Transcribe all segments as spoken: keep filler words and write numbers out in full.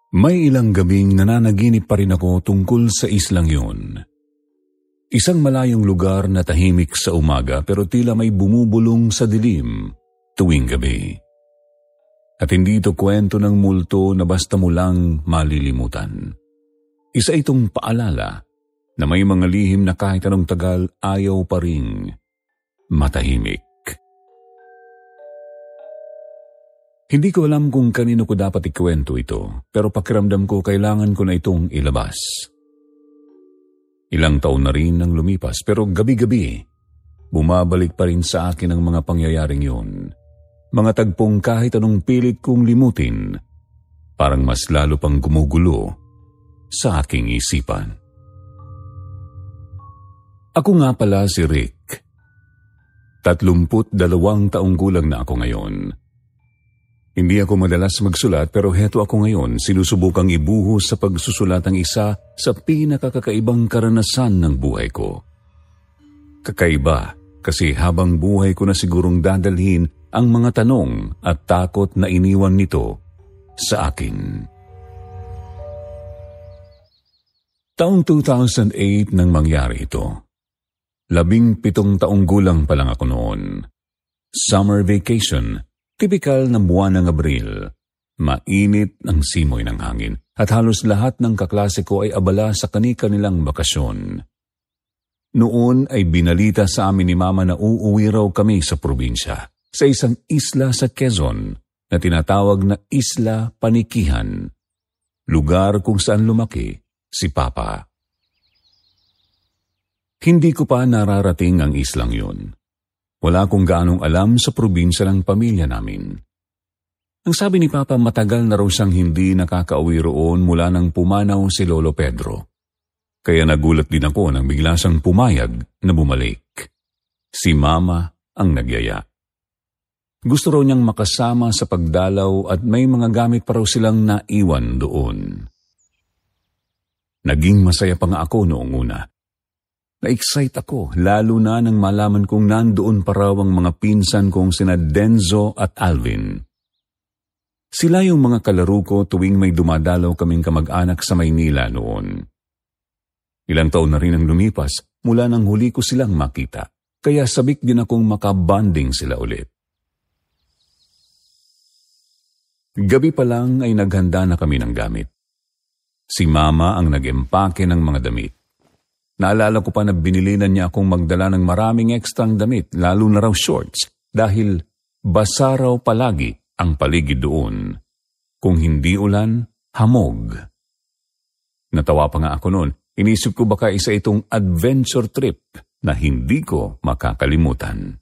May ilang gabing nananaginip pa rin ako tungkol sa islang yun. Isang malayong lugar na tahimik sa umaga pero tila may bumubulong sa dilim tuwing gabi. At hindi ito kwento ng multo na basta mo lang malilimutan. Isa itong paalala na may mga lihim na kahit anong tagal ayaw pa ring matahimik. Hindi ko alam kung kanino ko dapat ikwento ito, pero pakiramdam ko kailangan ko na itong ilabas. Ilang taon na rin ang lumipas, pero gabi-gabi, bumabalik pa rin sa akin ang mga pangyayaring yun. Mga tagpong kahit anong pilit kong limutin, parang mas lalo pang gumugulo sa aking isipan. Ako nga pala si Rick. Tatlumput dalawang taong gulang na ako ngayon. Hindi ako madalas magsulat pero heto ako ngayon sinusubukang ibuhos sa pagsusulat ang isa sa pinakakakaibang karanasan ng buhay ko. Kakaiba kasi habang buhay ko na sigurong dadalhin ang mga tanong at takot na iniwan nito sa akin. Taong two thousand eight nang mangyari ito. Labing pitong taong gulang pa lang ako noon. Summer vacation. Tipikal na buwan ng Abril, mainit ang simoy ng hangin at halos lahat ng kaklase ko ay abala sa kani-kanilang bakasyon. Noon ay binalita sa amin ni Mama na uuwi raw kami sa probinsya, sa isang isla sa Quezon na tinatawag na Isla Panikihan, lugar kung saan lumaki si Papa. Hindi ko pa nararating ang islang yun. Wala akong gaanong alam sa probinsya ng pamilya namin. Ang sabi ni Papa matagal na raw siyang hindi nakakauwi roon mula nang pumanaw si Lolo Pedro. Kaya nagulat din ako nang bigla siyang pumayag na bumalik. Si Mama ang nagyaya. Gusto raw niyang makasama sa pagdalaw at may mga gamit pa raw silang naiwan doon. Naging masaya pa nga ako noong una. Na-excite ako, lalo na nang malaman kong nandoon pa raw ang mga pinsan kong sina Denzo at Alvin. Sila yung mga kalaro ko tuwing may dumadalaw kaming kamag-anak sa Maynila noon. Ilang taon na rin ang lumipas mula nang huli ko silang makita, kaya sabik din akong makabanding sila ulit. Gabi pa lang ay naghanda na kami ng gamit. Si Mama ang nag-empake ng mga damit. Naalala ko pa na binilinan niya akong magdala ng maraming ekstrang damit, lalo na raw shorts, dahil basa raw palagi ang paligid doon. Kung hindi ulan, hamog. Natawa pa nga ako noon. Inisip ko baka isa itong adventure trip na hindi ko makakalimutan.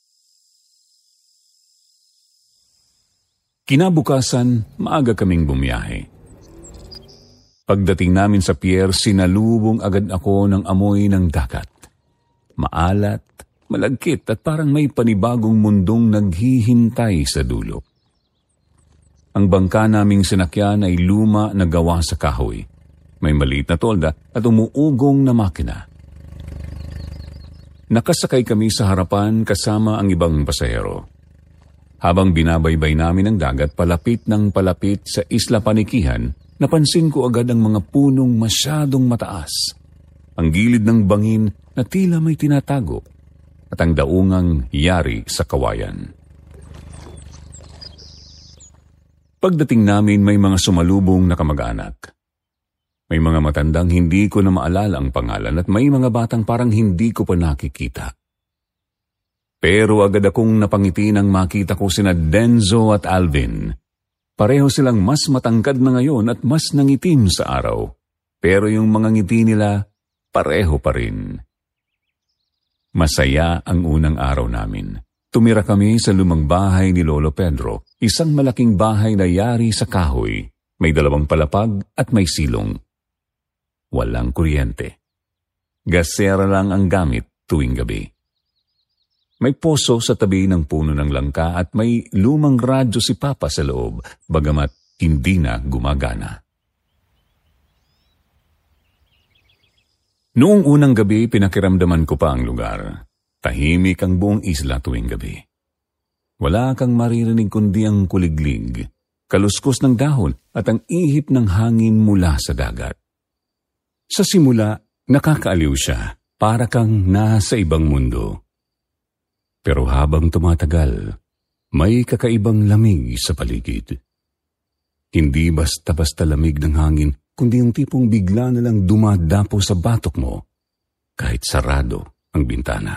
Kinabukasan, maaga kaming bumiyahe. Pagdating namin sa pier, sinalubong agad ako ng amoy ng dagat. Maalat, malagkit at parang may panibagong mundong naghihintay sa dulo. Ang bangka naming sinakyan ay luma na gawa sa kahoy. May maliit na tolda at umuugong na makina. Nakasakay kami sa harapan kasama ang ibang pasahero. Habang binabaybay namin ang dagat palapit ng palapit sa Isla Panikihan, napansin ko agad ang mga punong masyadong mataas, ang gilid ng bangin na tila may tinatago, at ang daungang yari sa kawayan. Pagdating namin may mga sumalubong na kamag-anak. May mga matandang hindi ko na maalala ang pangalan at may mga batang parang hindi ko pa nakikita. Pero agad akong napangiti nang makita ko sina Denzo at Alvin. Pareho silang mas matangkad na ngayon at mas nangitim sa araw. Pero yung mga ngiti nila, pareho pa rin. Masaya ang unang araw namin. Tumira kami sa lumang bahay ni Lolo Pedro, isang malaking bahay na yari sa kahoy. May dalawang palapag at may silong. Walang kuryente. Gasera lang ang gamit tuwing gabi. May poso sa tabi ng puno ng langka at may lumang radyo si Papa sa loob, bagamat hindi na gumagana. Noong unang gabi, pinakiramdaman ko pa ang lugar. Tahimik ang buong isla tuwing gabi. Wala kang maririnig kundi ang kuliglig, kaluskos ng dahon at ang ihip ng hangin mula sa dagat. Sa simula, nakakaaliw siya, para kang nasa ibang mundo. Pero habang tumatagal, may kakaibang lamig sa paligid. Hindi basta-basta lamig ng hangin, kundi yung tipong bigla na lang dumadapo sa batok mo, kahit sarado ang bintana.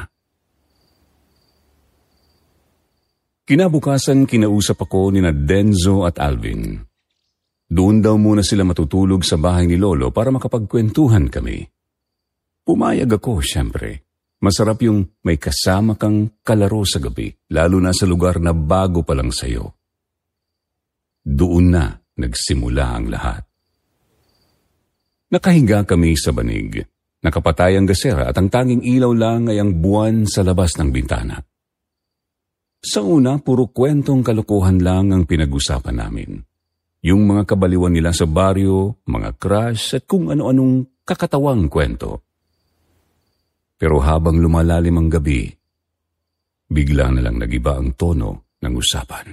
Kinabukasan, kinausap ako ni na Denzo at Alvin. Doon daw muna sila matutulog sa bahay ni Lolo para makapagkwentuhan kami. Pumayag ako, siyempre. Masarap yung may kasama kang kalaro sa gabi, lalo na sa lugar na bago pa lang sa'yo. Doon na nagsimula ang lahat. Nakahiga kami sa banig. Nakapatay ang gasera at ang tanging ilaw lang ay ang buwan sa labas ng bintana. Sa una, puro kwentong kalokohan lang ang pinag-usapan namin. Yung mga kabaliwan nila sa baryo, mga crush at kung ano-anong kakatawang kwento. Pero habang lumalalim ang gabi, bigla na lang nagiba ang tono ng usapan.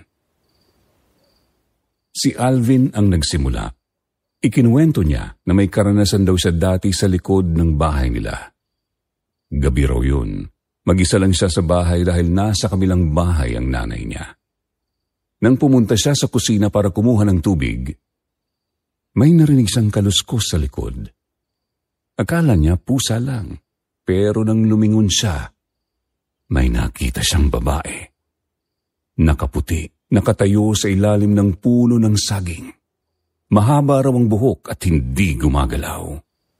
Si Alvin ang nagsimula. Ikinuwento niya na may karanasan daw siya dati sa likod ng bahay nila. Gabi raw yun. Mag-isa lang siya sa bahay dahil nasa kabilang bahay ang nanay niya. Nang pumunta siya sa kusina para kumuha ng tubig, may narinig siyang kaluskos sa likod. Akala niya pusa lang, pero nang lumingon siya, may nakita siyang babae. Nakaputi, nakatayo sa ilalim ng puno ng saging. Mahaba raw ang buhok at hindi gumagalaw.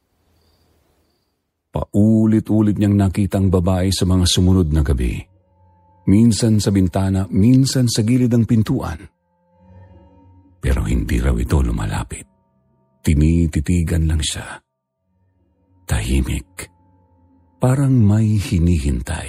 Paulit-ulit niyang nakita ang babae sa mga sumunod na gabi. Minsan sa bintana, minsan sa gilid ng pintuan. Pero hindi raw ito lumalapit. Tinititigan lang siya. Tahimik. Parang may hinihintay.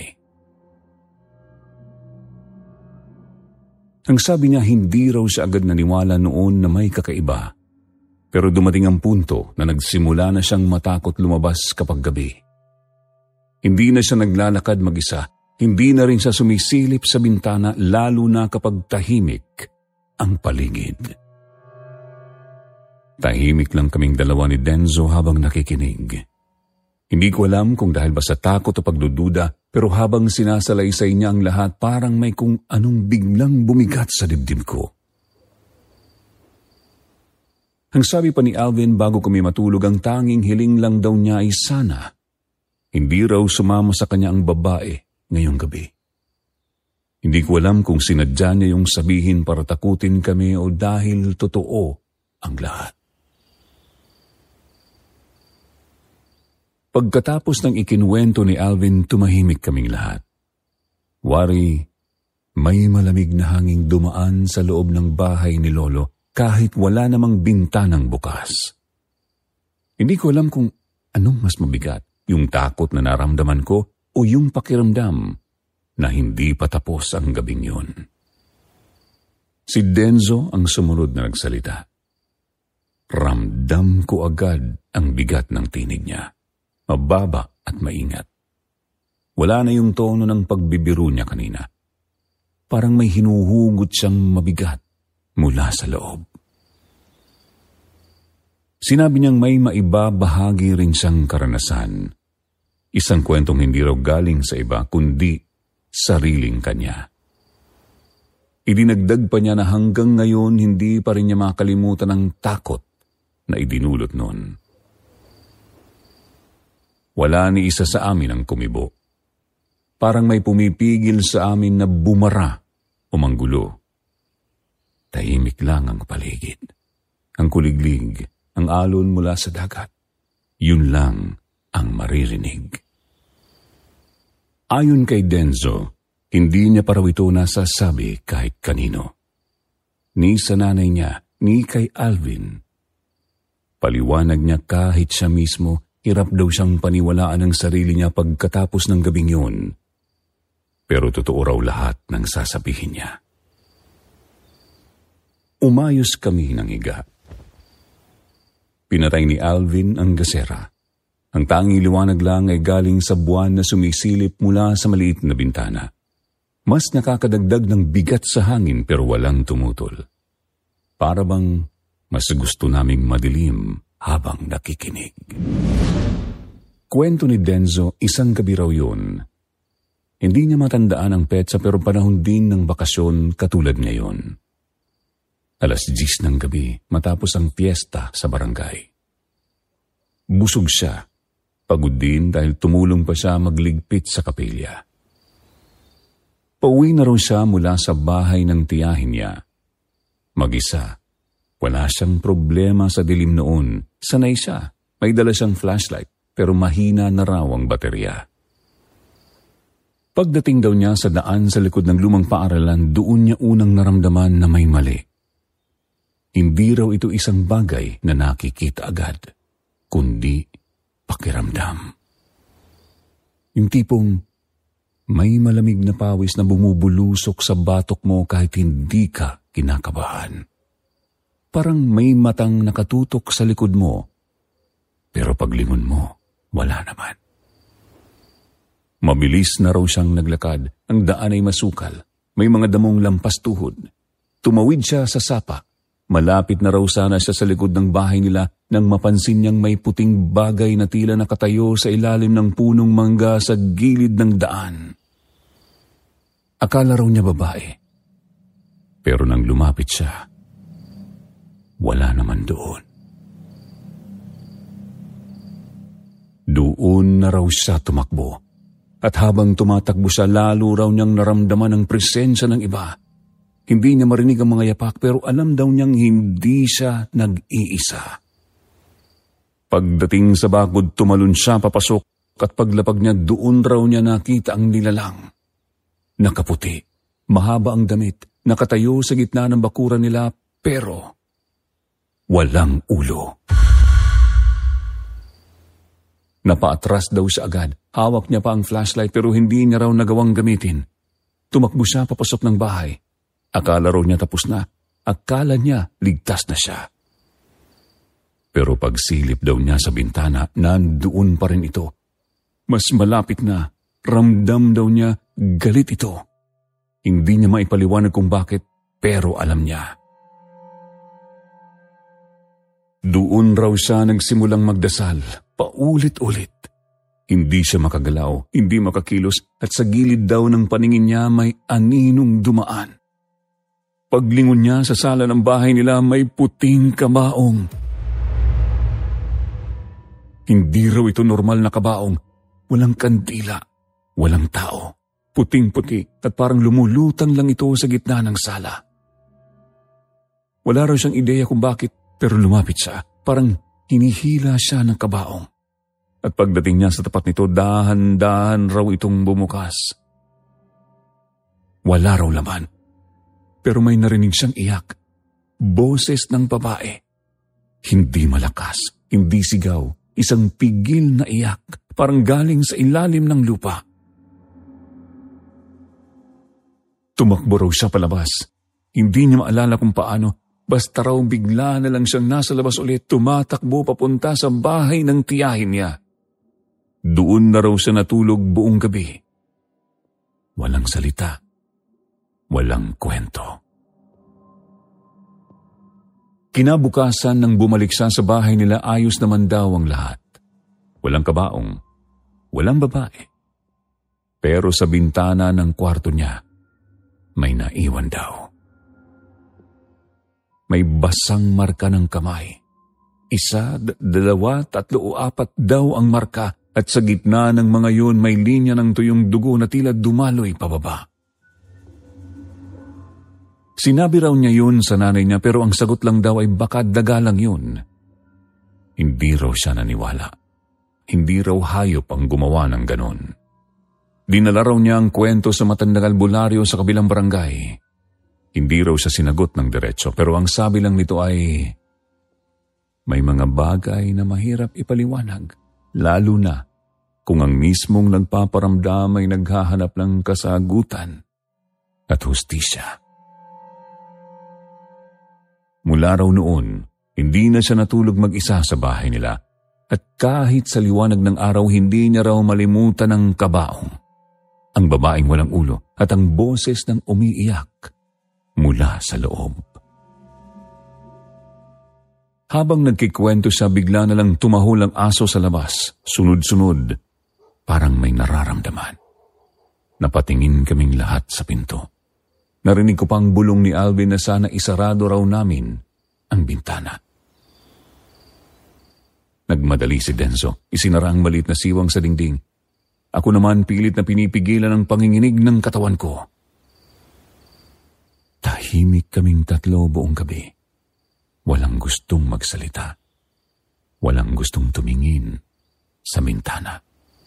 Ang sabi niya, hindi raw siya agad naniwala noon na may kakaiba. Pero dumating ang punto na nagsimula na siyang matakot lumabas kapag gabi. Hindi na siya naglalakad mag-isa. Hindi na rin siya sumisilip sa bintana lalo na kapag tahimik ang paligid. Tahimik lang kaming dalawa ni Denzo habang nakikinig. Hindi ko alam kung dahil ba sa takot o pagdududa, pero habang sinasalaysay niya ang lahat, parang may kung anong biglang bumigat sa dibdib ko. Ang sabi pa ni Alvin bago kami matulog, ang tanging hiling lang daw niya ay sana hindi raw sumama sa kanya ang babae ngayong gabi. Hindi ko alam kung sinadya niya yung sabihin para takutin kami o dahil totoo ang lahat. Pagkatapos ng ikinuwento ni Alvin, tumahimik kaming lahat. Wari, may malamig na hanging dumaan sa loob ng bahay ni Lolo kahit wala namang bintanang bukas. Hindi ko alam kung anong mas mabigat, yung takot na naramdaman ko o yung pakiramdam na hindi pa tapos ang gabing yun. Si Denzo ang sumunod na nagsalita. Ramdam ko agad ang bigat ng tinig niya. Mababa at maingat. Wala na yung tono ng pagbibiro niya kanina. Parang may hinuhugot siyang mabigat mula sa loob. Sinabi niyang may maibabahagi rin siyang karanasan. Isang kwentong hindi raw galing sa iba, kundi sariling kanya. Idinagdag pa niya na hanggang ngayon hindi pa rin niya makalimutan ang takot na idinulot noon. Wala ni isa sa amin ang kumibo. Parang may pumipigil sa amin na bumara o manggulo. Tahimik lang ang paligid. Ang kuliglig, ang alon mula sa dagat. Yun lang ang maririnig. Ayon kay Denzo, hindi niya pa raw ito nasasabi kahit kanino. Ni sa nanay niya, ni kay Alvin. Paliwanag niya kahit siya mismo, hirap daw siyang paniwalaan ang sarili niya pagkatapos ng gabing yun. Pero totoo raw lahat ng sasabihin niya. Umayos kami ng higa. Pinatay ni Alvin ang gasera. Ang tanging liwanag lang ay galing sa buwan na sumisilip mula sa maliit na bintana. Mas nakakadagdag ng bigat sa hangin pero walang tumutol. Para bang mas gusto naming madilim habang nakikinig. Kwento ni Denzo, isang gabi raw yun. Hindi niya matandaan ang petsa pero panahon din ng bakasyon katulad ngayon. Alas diyes ng gabi matapos ang piyesta sa barangay. Busog siya. Pagod din dahil tumulong pa siya magligpit sa kapilya. Pauwi na raw siya mula sa bahay ng tiyahin niya. Mag-isa. Wala siyang problema sa dilim noon. Sanay siya. May dala siyang flashlight pero mahina na raw ang baterya. Pagdating daw niya sa daan sa likod ng lumang paaralan, doon niya unang naramdaman na may mali. Hindi raw ito isang bagay na nakikita agad, kundi pakiramdam. Yung tipong may malamig na pawis na bumubulusok sa batok mo kahit hindi ka kinakabahan. Parang may matang nakatutok sa likod mo, pero paglingon mo, wala naman. Mabilis na raw siyang naglakad, ang daan ay masukal, may mga damong lampas tuhod. Tumawid siya sa sapa. Malapit na raw sana siya sa likod ng bahay nila nang mapansin niyang may puting bagay na tila nakatayo sa ilalim ng punong mangga sa gilid ng daan. Akala raw niya babae. Pero nang lumapit siya, wala naman doon. Doon na raw siya tumakbo. At habang tumatakbo siya, lalo raw niyang naramdaman ang presensya ng iba. Hindi niya marinig ang mga yapak pero alam daw niyang hindi siya nag-iisa. Pagdating sa bakod, tumalon siya papasok at paglapag niya doon raw niya nakita ang nilalang. Nakaputi, mahaba ang damit, nakatayo sa gitna ng bakuran nila pero walang ulo. Napaatras daw siya agad. Hawak niya pa ang flashlight pero hindi niya raw nagawang gamitin. Tumakbo siya papasok ng bahay. Akala raw niya tapos na. Akala niya ligtas na siya. Pero pagsilip daw niya sa bintana, nandoon pa rin ito. Mas malapit na. Ramdam daw niya galit ito. Hindi niya maipaliwanag kung bakit, pero alam niya. Doon raw siya nagsimulang magdasal, paulit-ulit. Hindi siya makagalaw, hindi makakilos, at sa gilid daw ng paningin niya may aninong dumaan. Paglingon niya sa sala ng bahay nila, may puting kabaong. Hindi raw ito normal na kabaong. Walang kandila, walang tao. Puting-puti at parang lumulutang lang ito sa gitna ng sala. Wala raw siyang ideya kung bakit, pero lumapit siya. Parang hinihila siya ng kabaong. At pagdating niya sa tapat nito, dahan-dahan raw itong bumukas. Wala raw laman. Pero may narinig siyang iyak. Boses ng babae. Hindi malakas, hindi sigaw. Isang pigil na iyak, parang galing sa ilalim ng lupa. Tumakbo raw siya palabas. Hindi niya maalala kung paano. Basta raw bigla na lang siyang nasa labas ulit, tumatakbo papunta sa bahay ng tiyahin niya. Doon na raw siya natulog buong gabi. Walang salita. Walang kwento. Kinabukasan nang bumalik siya sa bahay nila, ayos naman daw ang lahat. Walang kabaong. Walang babae. Pero sa bintana ng kwarto niya, may naiwan daw. May basang marka ng kamay. Isa, d- dalawa, tatlo o apat daw ang marka at sa gitna ng mga yun may linya ng tuyong dugo na tila dumaloy pababa. Sinabi raw niya yun sa nanay niya pero ang sagot lang daw ay baka daga lang yun. Hindi raw siya naniwala. Hindi raw hayop ang gumawa ng ganon. Dinala raw niya ang kwento sa matandang albularyo sa kabilang barangay. Hindi raw siya sinagot ng diretso pero ang sabi lang nito ay may mga bagay na mahirap ipaliwanag, lalo na kung ang mismong nagpaparamdam ay naghahanap ng kasagutan at hustisya. Mula raw noon, hindi na siya natulog mag-isa sa bahay nila at kahit sa liwanag ng araw hindi niya raw malimutan ang kabaong, ang babaeng walang ulo at ang boses ng umiiyak mula sa loob. Habang nagkikwento siya, bigla na lang tumahol ang aso sa labas, sunod-sunod, parang may nararamdaman. Napatingin kaming lahat sa pinto. Narinig ko pang bulong ni Alvin na sana isarado raw namin ang bintana. Nagmadali si Denzo, isinara ang maliit na siwang sa dingding. Ako naman pilit na pinipigilan ang panginginig ng katawan ko. Tahimik kaming tatlo buong gabi. Walang gustong magsalita. Walang gustong tumingin sa bintana.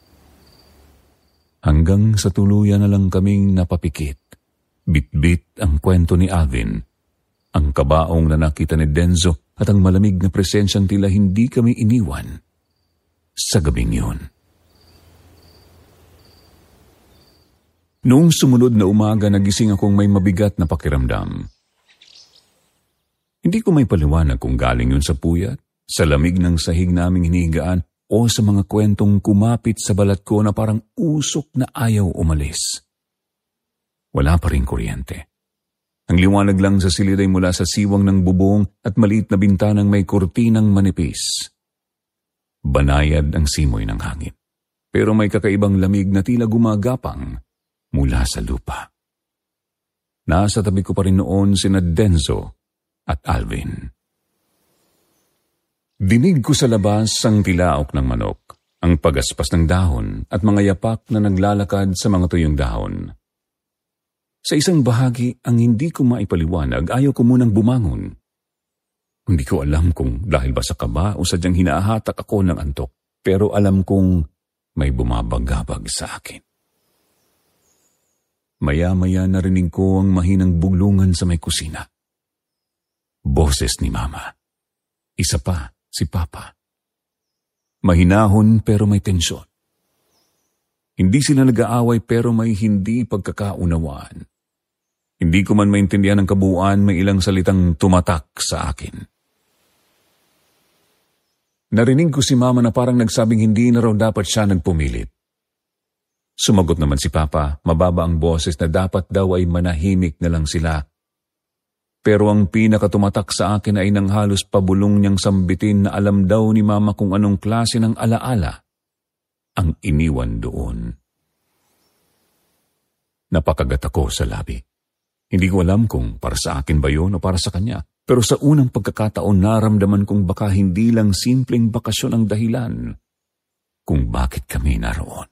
Hanggang sa tuluyan na lang kaming napapikit. Bit-bit ang kwento ni Alvin. Ang kabaong na nakita ni Denzo at ang malamig na presensyang tila hindi kami iniwan sa gabing yun. Noong sumunod na umaga, nagising akong may mabigat na pakiramdam. Hindi ko may paliwanag kung galing yun sa puyat, sa lamig ng sahig naming hinihigaan, o sa mga kwentong kumapit sa balat ko na parang usok na ayaw umalis. Wala pa rin kuryente. Ang liwanag lang sa silid ay mula sa siwang ng bubong at maliit na bintanang may kurtinang manipis. Banayad ang simoy ng hangin, pero may kakaibang lamig na tila gumagapang mula sa lupa. Nasa tabi ko pa rin noon sina Denzo at Alvin. Dinig ko sa labas ang tilaok ng manok, ang pagaspas ng dahon at mga yapak na naglalakad sa mga tuyong dahon. Sa isang bahagi ang hindi ko maipaliwanag, ayaw ko munang bumangon. Hindi ko alam kung dahil ba sa kaba o sadyang hinahatak ako ng antok, pero alam kong may bumabagabag sa akin. Maya-maya narinig ko ang mahinang buglungan sa may kusina. Boses ni Mama. Isa pa, si Papa. Mahinahon pero may tensyon. Hindi sila nag-aaway pero may hindi pagkakaunawaan. Hindi ko man maintindihan ang kabuuan, may ilang salitang tumatak sa akin. Narinig ko si Mama na parang nagsabing hindi na raw dapat siya nagpumilit. Sumagot naman si Papa, mababa ang boses na dapat daw ay manahimik na lang sila. Pero ang pinakatumatak sa akin ay nang halos pabulong niyang sambitin na alam daw ni Mama kung anong klase ng alaala ang iniwan doon. Napakagat ako sa labi. Hindi ko alam kung para sa akin ba yun o para sa kanya. Pero sa unang pagkakataon naramdaman kong baka hindi lang simpleng bakasyon ang dahilan kung bakit kami naroon.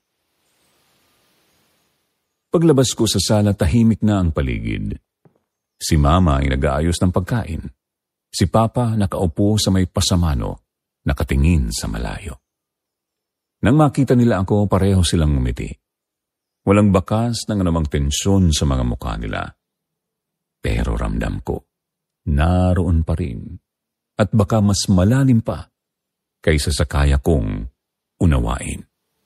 Paglabas ko sa sala, tahimik na ang paligid. Si Mama ay nag-aayos ng pagkain. Si Papa nakaupo sa may pasamano, nakatingin sa malayo. Nang makita nila ako, pareho silang ngumiti. Walang bakas ng anumang tensyon sa mga mukha nila. Pero ramdam ko, naroon pa rin. At baka mas malalim pa kaysa sa kaya kong unawain.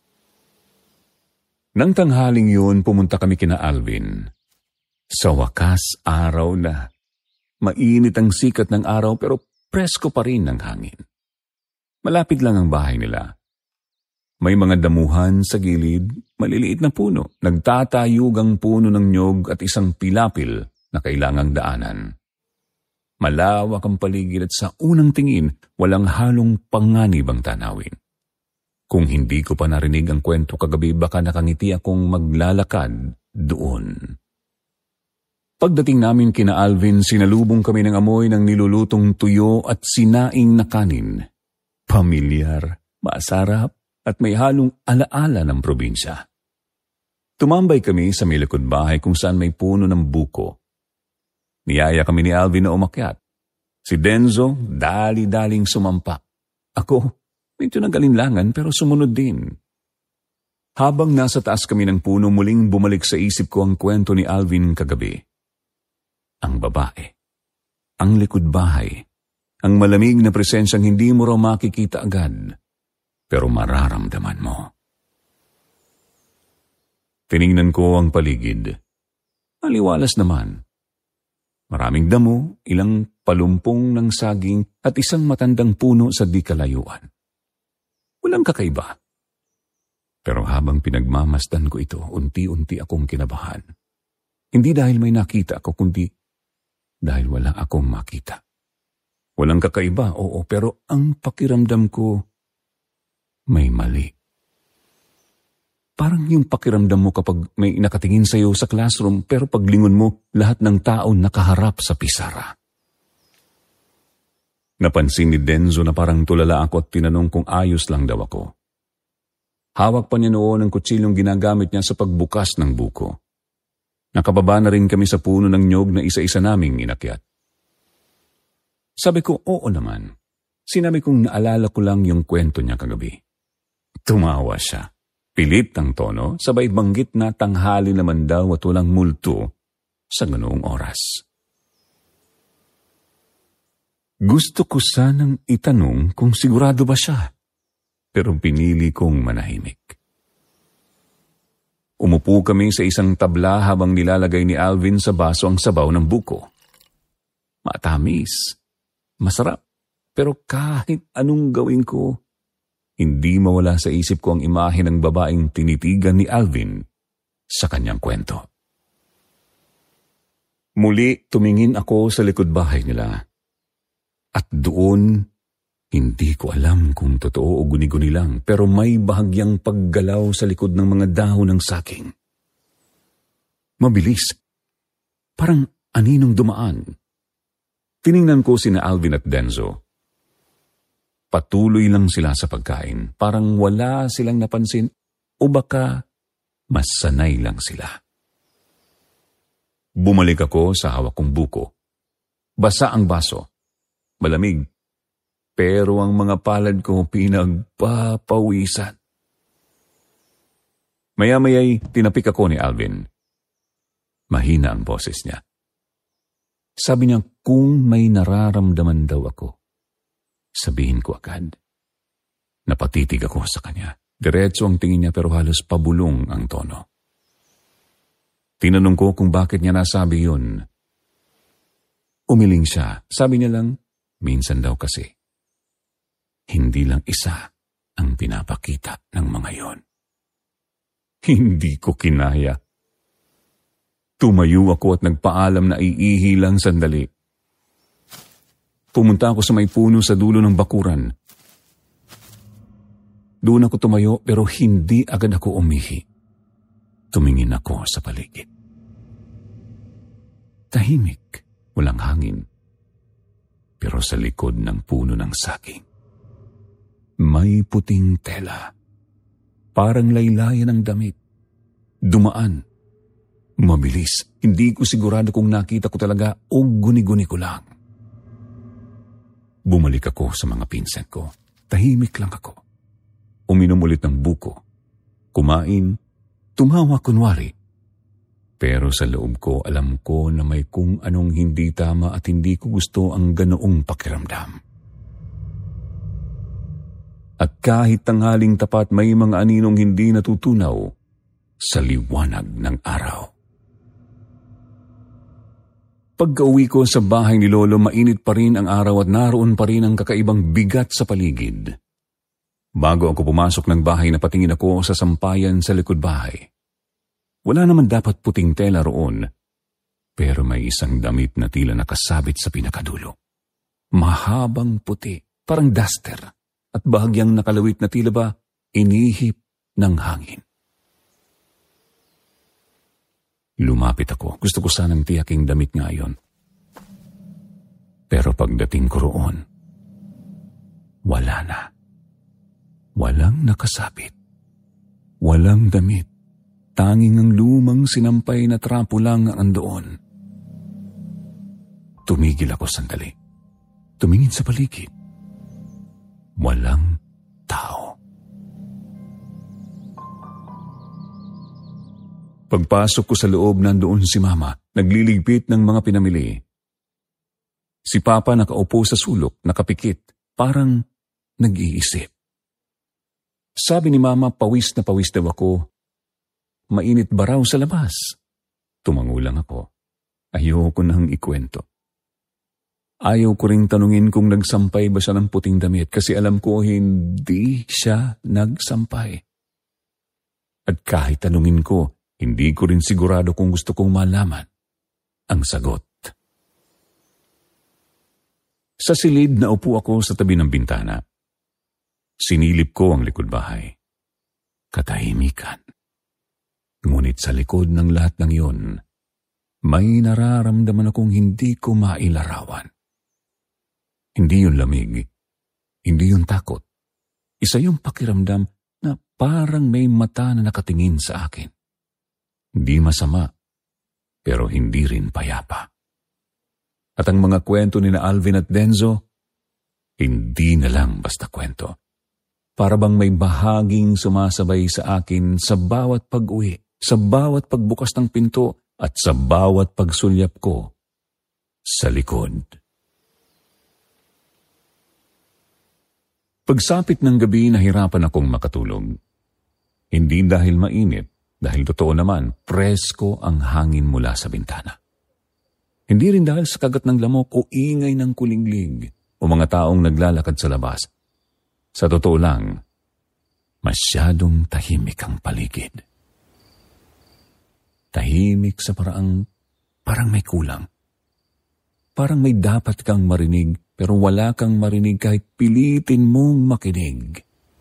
Nang tanghaling yun, pumunta kami kina Alvin. Sa wakas, araw na. Mainit ang sikat ng araw pero presko pa rin ang hangin. Malapit lang ang bahay nila. May mga damuhan sa gilid, maliliit na puno. Nagtatayugang puno ng nyog at isang pilapil na kailangang daanan. Malawak ang paligid at sa unang tingin, walang halong panganib ang tanawin. Kung hindi ko pa narinig ang kwento kagabi, baka nakangiti akong maglalakad doon. Pagdating namin kina Alvin, sinalubong kami ng amoy ng nilulutong tuyo at sinaing na kanin. Pamilyar, masarap, at may halong alaala ng probinsya. Tumambay kami sa may likod bahay kung saan may puno ng buko. Niyaya kami ni Alvin na umakyat. Si Denzo, dali-daling sumampa. Ako, medyo nagalinlangan pero sumunod din. Habang nasa taas kami ng puno, muling bumalik sa isip ko ang kwento ni Alvin kagabi. Ang babae, ang likod bahay, ang malamig na presensyang hindi mo raw makikita agad, pero mararamdaman mo. Tiningnan ko ang paligid. Maliwalas naman. Maraming damo, ilang palumpong ng saging at isang matandang puno sa di kalayuan. Walang kakaiba. Pero habang pinagmamasdan ko ito, unti-unti akong kinabahan. Hindi dahil may nakita ako, kundi dahil wala akong makita. Walang kakaiba, oo, pero ang pakiramdam ko may mali. Parang yung pakiramdam mo kapag may nakatingin sa'yo sa classroom pero paglingon mo, lahat ng tao nakaharap sa pisara. Napansin ni Denzo na parang tulala ako at tinanong kung ayos lang daw ako. Hawak pa niya noon ang kutsilyong ginagamit niya sa pagbukas ng buko. Nakababa na rin kami sa puno ng nyog na isa-isa naming inakyat. Sabi ko, oo naman. Sinabi kong naalala ko lang yung kwento niya kagabi. Tumawa siya. Pilit ang tono, sabay banggit na tanghali naman daw at walang multo sa ganoong oras. Gusto ko sanang itanong kung sigurado ba siya, pero pinili kong manahimik. Umupo kami sa isang tabla habang nilalagay ni Alvin sa baso ang sabaw ng buko. Matamis, masarap, pero kahit anong gawin ko, hindi mawala sa isip ko ang imahe ng babaeng tinitigan ni Alvin sa kanyang kwento. Muli tumingin ako sa likod bahay nila. At doon, hindi ko alam kung totoo o guni-guni lang, pero may bahagyang paggalaw sa likod ng mga dahon ng saging. Mabilis. Parang aninong dumaan. Tiningnan ko sina Alvin at Denzo. Patuloy lang sila sa pagkain, parang wala silang napansin o baka mas sanay lang sila. Bumalik ako sa hawak kong buko. Basa ang baso. Malamig, pero ang mga palad ko pinagpapawisan. Maya-maya'y tinapik ako ni Alvin. Mahina ang boses niya. Sabi niya kung may nararamdaman daw ako, sabihin ko agad. Napatitig ako sa kanya. Diretso ang tingin niya pero halos pabulong ang tono. Tinanong ko kung bakit niya nasabi yun. Umiling siya. Sabi niya lang, minsan daw kasi, hindi lang isa ang pinapakita ng mga yon. Hindi ko kinaya. Tumayo ako at nagpaalam na iihi lang sandali. Pumunta ako sa may puno sa dulo ng bakuran. Doon ako tumayo pero hindi agad ako umihi. Tumingin ako sa paligid. Tahimik, walang hangin. Pero sa likod ng puno ng saging, may puting tela. Parang laylayan ng damit. Dumaan. Mabilis. Hindi ko sigurado kung nakita ko talaga o guni-guni ko lang. Bumalik ako sa mga pinsan ko. Tahimik lang ako. Uminom ulit ng buko. Kumain. Tumawa kunwari. Pero sa loob ko, alam ko na may kung anong hindi tama at hindi ko gusto ang ganoong pakiramdam. At kahit tanghaling tapat, may mga aninong hindi natutunaw sa liwanag ng araw. Pagka-uwi ko sa bahay ni Lolo, mainit pa rin ang araw at naroon pa rin ang kakaibang bigat sa paligid. Bago ako pumasok ng bahay, napatingin ako sa sampayan sa likod bahay. Wala naman dapat puting tela roon, pero may isang damit na tila nakasabit sa pinakadulo. Mahabang puti, parang duster, at bahagyang nakalawit na tila ba inihip ng hangin. Lumapit ako. Gusto ko sanang tiyaking damit nga yon. Pero pagdating ko roon, wala na. Walang nakasabit. Walang damit. Tanging ang lumang sinampay na trapo lang ang andoon. Tumigil ako sandali. Tumingin sa paligid. Walang tao. Pagpasok ko sa loob, nandoon si Mama, nagliligpit ng mga pinamili. Si Papa nakaupo sa sulok, nakapikit, parang nag-iisip. Sabi ni Mama, pawis na pawis daw ako. Mainit ba raw sa labas? Tumango lang ako. Ayoko nang ikwento. Ayaw ko ring tanungin kung nagsampay ba siya ng puting damit kasi alam ko hindi siya nagsampay. At kahit tanungin ko, hindi ko rin sigurado kung gusto kong malaman ang sagot. Sa silid na upo ako sa tabi ng bintana. Sinilip ko ang likod bahay. Katahimikan. Ngunit sa likod ng lahat ng iyon, may nararamdaman akong hindi ko mailarawan. Hindi yun lamig, hindi yun takot. Isa yung pakiramdam na parang may mata na nakatingin sa akin. Hindi masama, pero hindi rin payapa. At ang mga kwento ni na Alvin at Denzo, hindi na lang basta kwento. Para bang may bahaging sumasabay sa akin sa bawat pag-uwi, sa bawat pagbukas ng pinto, at sa bawat pagsulyap ko sa likod. Pagsapit ng gabi, nahirapan akong makatulog. Hindi dahil mainit, dahil totoo naman, presko ang hangin mula sa bintana. Hindi rin dahil sa kagat ng lamok o ingay ng kulinglig o mga taong naglalakad sa labas. Sa totoo lang, masyadong tahimik ang paligid. Tahimik sa paraang parang may kulang. Parang may dapat kang marinig pero wala kang marinig kahit pilitin mong makinig.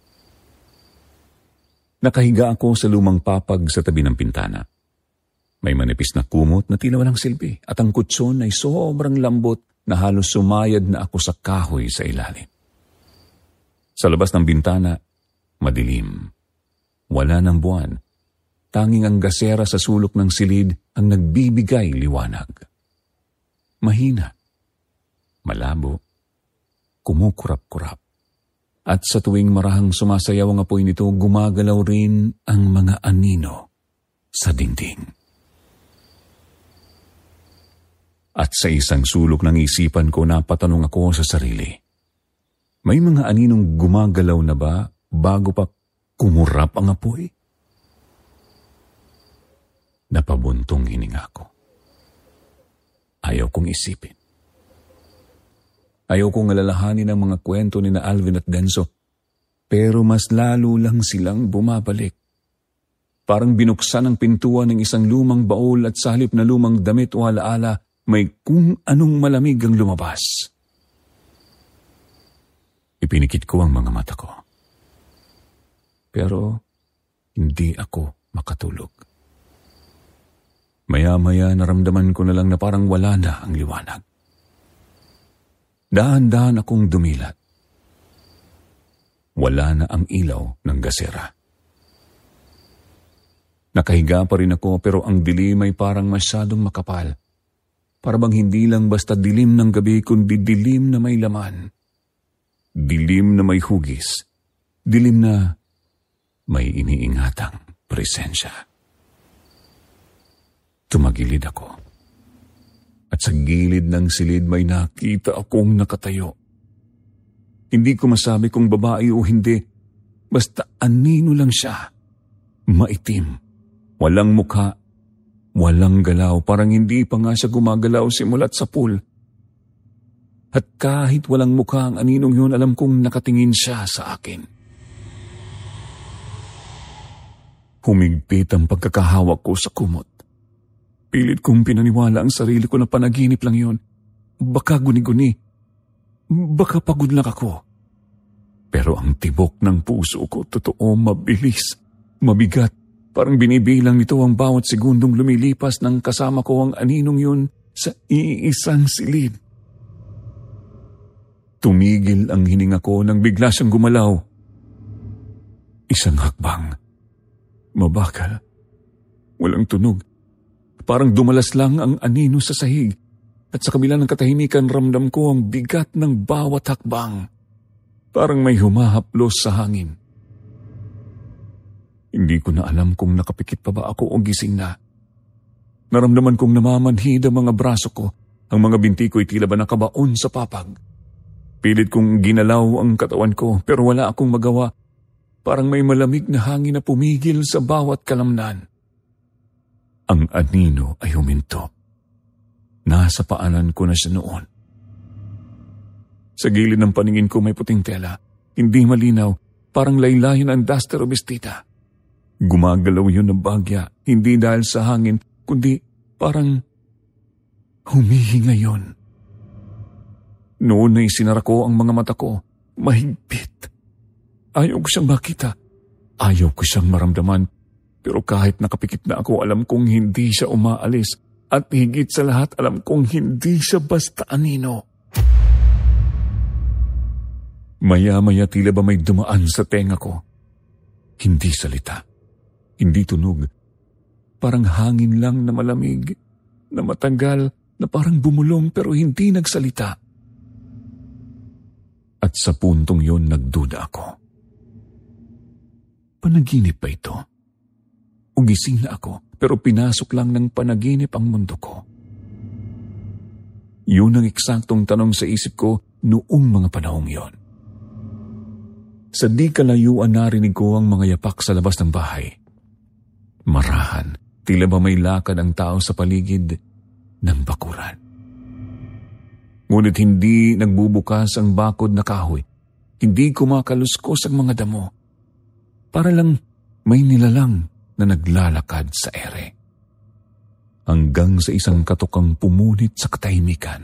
Nakahiga ako sa lumang papag sa tabi ng pintana. May manipis na kumot na tila walang silbi at ang kutson ay sobrang lambot na halos sumayad na ako sa kahoy sa ilalim. Sa labas ng bintana, madilim. Wala ng buwan. Tanging ang gasera sa sulok ng silid ang nagbibigay liwanag. Mahina, malabo, kumukurap-kurap. At sa tuwing marahang sumasayaw ang apoy nito, gumagalaw rin ang mga anino sa dingding. At sa isang sulok ng isipan ko, napatanong ako sa sarili. May mga aninong gumagalaw na ba bago pa kumurap ang apoy? Napabuntong hininga ko. Ayaw kong isipin. Ayaw kong alalahanin ang mga kwento ni na Alvin at Denzo, pero mas lalo lang silang bumabalik. Parang binuksan ang pintuan ng isang lumang baul at sa halip na lumang damit o alaala, may kung anong malamig ang lumabas. Ipinikit ko ang mga mata ko. Pero hindi ako makatulog. Maya-maya naramdaman ko na lang na parang wala na ang liwanag. Dahan-dahan akong dumilat. Wala na ang ilaw ng gasera. Nakahiga pa rin ako pero ang dilim ay parang masyadong makapal. Para bang hindi lang basta dilim ng gabi kundi dilim na may laman. Dilim na may hugis. Dilim na may iniingatang presensya. Tumagilid ako. At sa gilid ng silid may nakita akong nakatayo. Hindi ko masabi kung babae o hindi. Basta anino lang siya. Maitim. Walang mukha. Walang galaw. Parang hindi pa nga siya gumagalaw simulat sa pool. At kahit walang mukha ang aninong yun, alam kong nakatingin siya sa akin. Humigpit ang pagkakahawak ko sa kumot. Pilit kong pinaniwala ang sarili ko na panaginip lang yun. Baka guni-guni. Baka pagod lang ako. Pero ang tibok ng puso ko totoo mabilis, mabigat. Parang binibilang nito ang bawat segundong lumilipas ng kasama ko ang aninong yun sa iisang silid. Tumigil ang hininga ko nang bigla siyang gumalaw. Isang hakbang. Mabagal. Walang tunog. Parang dumalas lang ang anino sa sahig. At sa kabila ng katahimikan, ramdam ko ang bigat ng bawat hakbang. Parang may humahaplos sa hangin. Hindi ko na alam kung nakapikit pa ba ako o gising na. Naramdaman kong namamanhid ang mga braso ko. Ang mga binti ko'y tila ba nakabaon sa papag. Pilit kong ginalaw ang katawan ko pero wala akong magawa. Parang may malamig na hangin na pumigil sa bawat kalamnan. Ang anino ay huminto. Nasa paanan ko na siya noon. Sa gilid ng paningin ko may puting tela. Hindi malinaw, parang laylayan ang duster o bestita. Gumagalaw yun ng bagya, hindi dahil sa hangin, kundi parang humihinga yun. Noon ay sinara ko ang mga mata ko. Mahigpit. Ayaw ko siyang makita. Ayaw ko siyang maramdaman. Pero kahit nakapikit na ako, alam kong hindi siya umaalis. At higit sa lahat, alam kong hindi siya basta anino. Maya-maya tila ba may dumaan sa tenga ko. Hindi salita. Hindi tunog. Parang hangin lang na malamig, na matanggal, na parang bumulong pero hindi nagsalita. At sa puntong yon nagduda ako. Panaginip ba ito? O gising na ako pero pinasok lang ng panaginip ang mundo ko? Yun ang eksaktong tanong sa isip ko noong mga panahong yon. Sa di kalayuan narinig ko ang mga yapak sa labas ng bahay. Marahan, tila ba may lakad ang tao sa paligid ng bakuran. Ngunit hindi nagbubukas ang bakod na kahoy. Hindi kumakaluskos ang mga damo. Para lang may nilalang na naglalakad sa ere. Hanggang sa isang katukang pumunit sa katahimikan.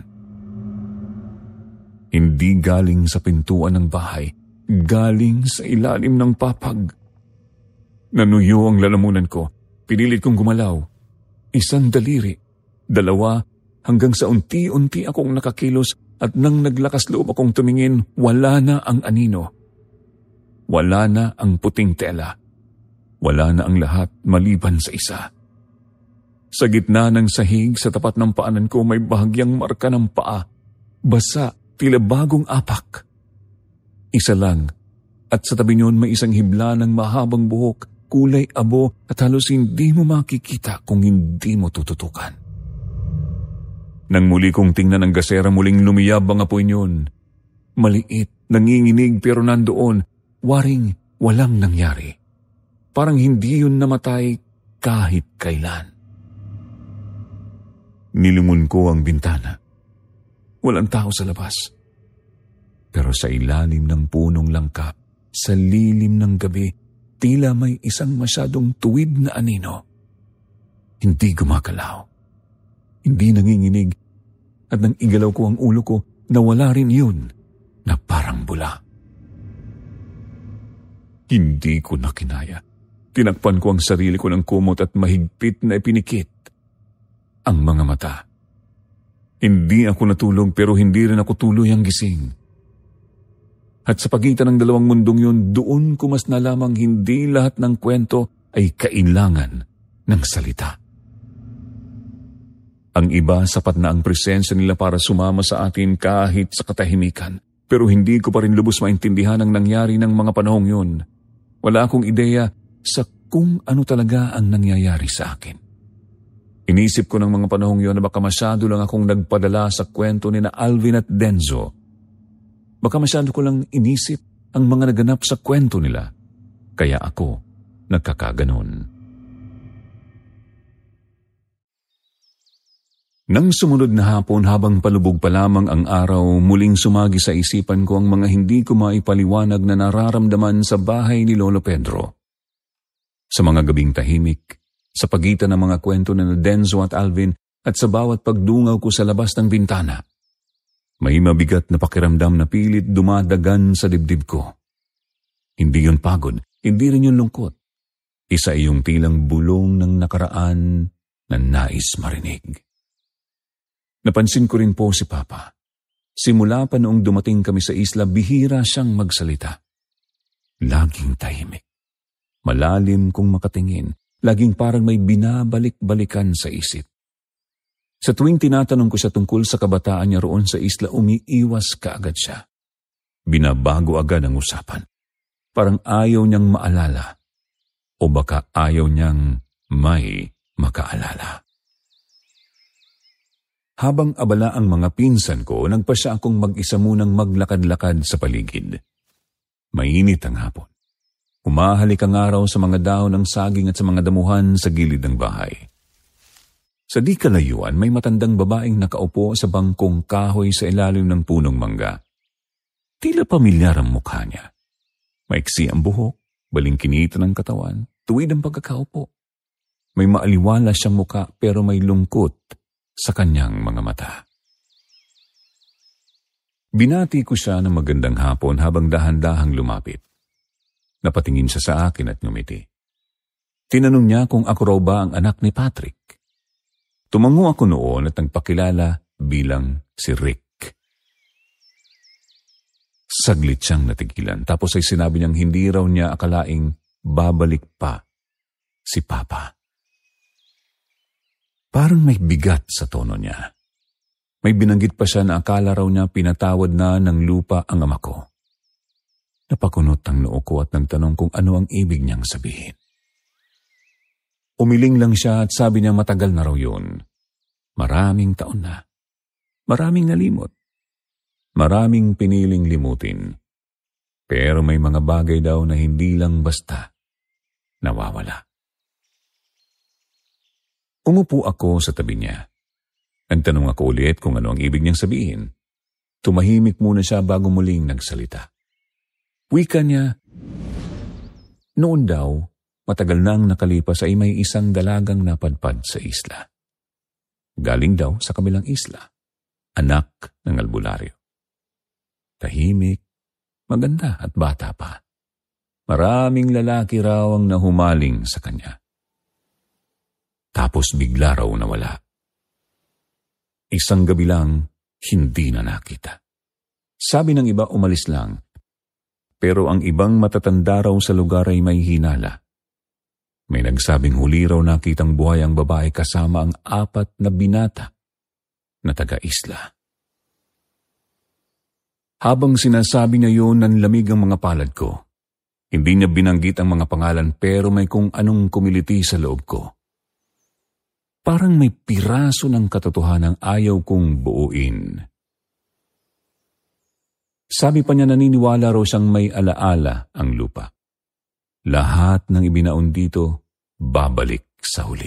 Hindi galing sa pintuan ng bahay, galing sa ilalim ng papag. Nanuyo ang lalamunan ko. Pinilit kong gumalaw. Isang daliri, dalawa, hanggang sa unti-unti akong nakakilos at nang naglakas loob akong tumingin, wala na ang anino. Wala na ang puting tela. Wala na ang lahat maliban sa isa. Sa gitna ng sahig sa tapat ng paanan ko may bahagyang marka ng paa. Basa, tila bagong apak. Isa lang, at sa tabi niyon may isang hibla ng mahabang buhok, kulay abo at halos hindi mo makikita kung hindi mo tututukan. Nang muli kong tingnan ang gasera, muling lumiyab ang apoy niyon. Maliit, nanginginig pero nandoon, waring walang nangyari. Parang hindi yun namatay kahit kailan. Nilingon ko ang bintana. Walang tao sa labas. Pero sa ilalim ng punong langka, sa lilim ng gabi, tila may isang masyadong tuwid na anino. Hindi gumagalaw. Hindi nanginginig. At nang igalaw ko ang ulo ko, nawala rin yun na parang bula. Hindi ko na kinaya. Tinakpan ko ang sarili ko ng kumot at mahigpit na ipinikit ang mga mata. Hindi ako natulog pero hindi rin ako tuluyang gising. At sa pagitan ng dalawang mundong yun, doon ko mas nalamang hindi lahat ng kwento ay kailangan ng salita. Ang iba, sapat na ang presensya nila para sumama sa atin kahit sa katahimikan. Pero hindi ko pa rin lubos maintindihan ang nangyari ng mga panahong yun. Wala akong ideya sa kung ano talaga ang nangyayari sa akin. Inisip ko ng mga panahong yun na baka masyado lang akong nagpadala sa kwento ni na Alvin at Denzo. Baka masyado ko lang inisip ang mga naganap sa kwento nila. Kaya ako nagkakaganon. Nang sumunod na hapon habang palubog pa lamang ang araw, muling sumagi sa isipan ko ang mga hindi ko maipaliwanag na nararamdaman sa bahay ni Lolo Pedro. Sa mga gabing tahimik, sa pagitan ng mga kwento na Denzo at Alvin at sa bawat pagdungaw ko sa labas ng bintana, may mabigat na pakiramdam na pilit dumadagan sa dibdib ko. Hindi yun pagod, hindi rin yun lungkot. Isa iyong tilang bulong ng nakaraan na nais marinig. Napansin ko rin po si Papa. Simula pa noong dumating kami sa isla, bihira siyang magsalita. Laging tahimik. Malalim kung makatingin, laging parang may binabalik-balikan sa isip. Sa tuwing tinatanong ko siya tungkol sa kabataan niya roon sa isla, umiiwas kaagad siya. Binabago agad ang usapan. Parang ayaw niyang maalala. O baka ayaw niyang may makaalala. Habang abala ang mga pinsan ko, nagpasya akong mag-isa munang maglakad-lakad sa paligid. Mainit ang hapon. Humahalik ang araw sa mga dahon ng saging at sa mga damuhan sa gilid ng bahay. Sa di kalayuan, may matandang babaeng nakaupo sa bangkong kahoy sa ilalim ng punong mangga. Tila pamilyar ang mukha niya. Maiksi ang buhok, balingkinita ng katawan, tuwid ang pagkakaupo. May maaliwala siyang mukha pero may lungkot sa kanyang mga mata. Binati ko siya ng magandang hapon habang dahan-dahang lumapit. Napatingin siya sa akin at ngumiti. Tinanong niya kung ako raw ba ang anak ni Patrick. Tumango ako noon at nagpakilala bilang si Rick. Saglit siyang natigilan tapos ay sinabi niyang hindi raw niya akalaing babalik pa si Papa. Parang may bigat sa tono niya. May binanggit pa siya na akala raw niya pinatawad na ng lupa ang ama ko. Napakunot ang noo ko at nagtanong kung ano ang ibig niyang sabihin. Umiling lang siya at sabi niya matagal na raw yun. Maraming taon na. Maraming nalimot. Maraming piniling limutin. Pero may mga bagay daw na hindi lang basta nawawala. Umupo ako sa tabi niya. Nagtanong ako ulit kung ano ang ibig niyang sabihin. Tumahimik muna siya bago muling nagsalita. Wika niya, noon daw, matagal nang nakalipas ay may isang dalagang napadpad sa isla. Galing daw sa kabilang isla, anak ng albularyo. Tahimik, maganda at bata pa. Maraming lalaki raw ang nahumaling sa kanya. Tapos bigla raw nawala. Isang gabi lang, hindi na nakita. Sabi ng iba umalis lang, pero ang ibang matatanda raw sa lugar ay may hinala. May nagsabing huli raw nakitang buhay ang babae kasama ang apat na binata na taga-isla. Habang sinasabi niya yun, nanlamig ang mga palad ko. Hindi niya binanggit ang mga pangalan pero may kung anong kumiliti sa loob ko. Parang may piraso ng katotohanang ayaw kong buuin. Sabi pa niya naniniwala raw siyang may alaala ang lupa. Lahat ng ibinaon dito, babalik sa huli.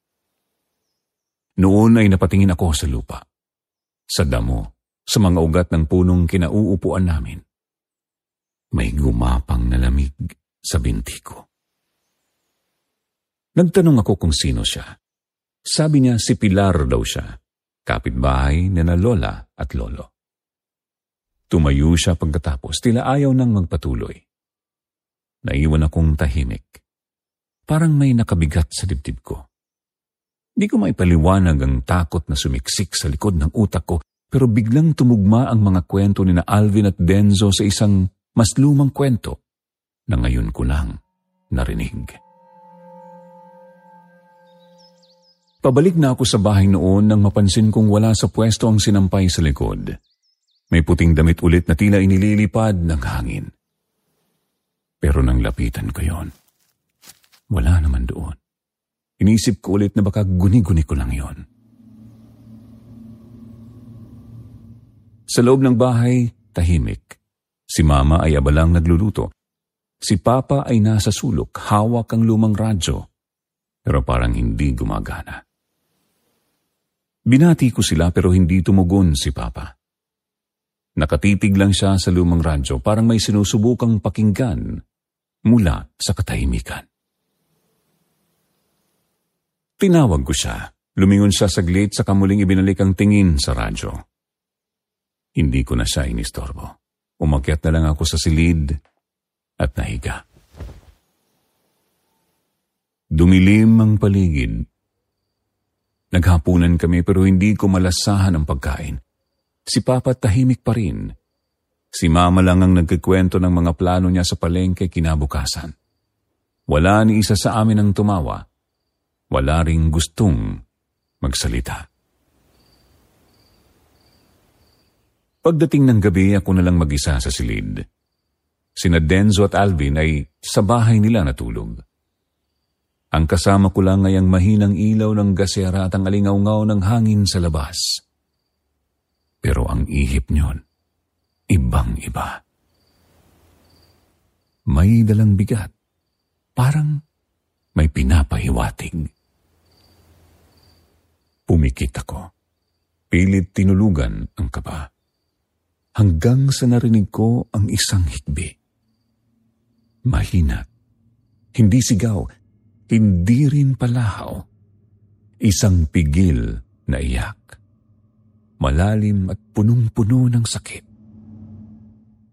Noon ay napatingin ako sa lupa, sa damo, sa mga ugat ng punong kinauupuan namin. May gumapang na lamig sa binti ko. Nagtanong ako kung sino siya. Sabi niya si Pilar daw siya, kapitbahay ni na lola at lolo. Tumayo siya pagkatapos, tila ayaw nang magpatuloy. Naiwan akong tahimik. Parang may nakabigat sa dibdib ko. Di ko maipaliwanag ang takot na sumiksik sa likod ng utak ko, pero biglang tumugma ang mga kwento ni na Alvin at Denzo sa isang mas lumang kwento na ngayon ko lang narinig. Pabalik na ako sa bahay noon nang mapansin kong wala sa pwesto ang sinampay sa likod. May puting damit ulit na tila inililipad ng hangin. Pero nang lapitan ko yon, wala naman doon. Inisip ko ulit na baka guni-guni ko lang yon. Sa loob ng bahay, tahimik. Si Mama ay abalang nagluluto. Si Papa ay nasa sulok, hawak ang lumang radyo. Pero parang hindi gumagana. Binati ko sila pero hindi tumugon si Papa. Nakatitig lang siya sa lumang radyo, parang may sinusubukang pakinggan mula sa katahimikan. Tinawag ko siya. Lumingon siya saglit sa kamuling ibinalik ang tingin sa radyo. Hindi ko na siya inistorbo. Umakyat na lang ako sa silid at nahiga. Dumilim ang paligid. Naghapunan kami pero hindi ko malasahan ang pagkain. Si Papa tahimik pa rin. Si Mama lang ang nagkikwento ng mga plano niya sa palengke kinabukasan. Wala ni isa sa amin ang tumawa. Wala ring gustong magsalita. Pagdating ng gabi, ako na lang mag-isa sa silid. Sina Denzo at Alvin ay sa bahay nila natulog. Ang kasama ko lang ay ang mahinang ilaw ng gasera at ang alingaw-ngaw ng hangin sa labas. Pero ang ihip niyon, ibang-iba. May dalang bigat, parang may pinapahiwatig. Pumikit ako. Pilit tinulugan ang kaba. Hanggang sa narinig ko ang isang hikbi. Mahina. Hindi sigaw. Hindi rin palahaw. Isang pigil na iyak. Malalim at punong-puno ng sakit.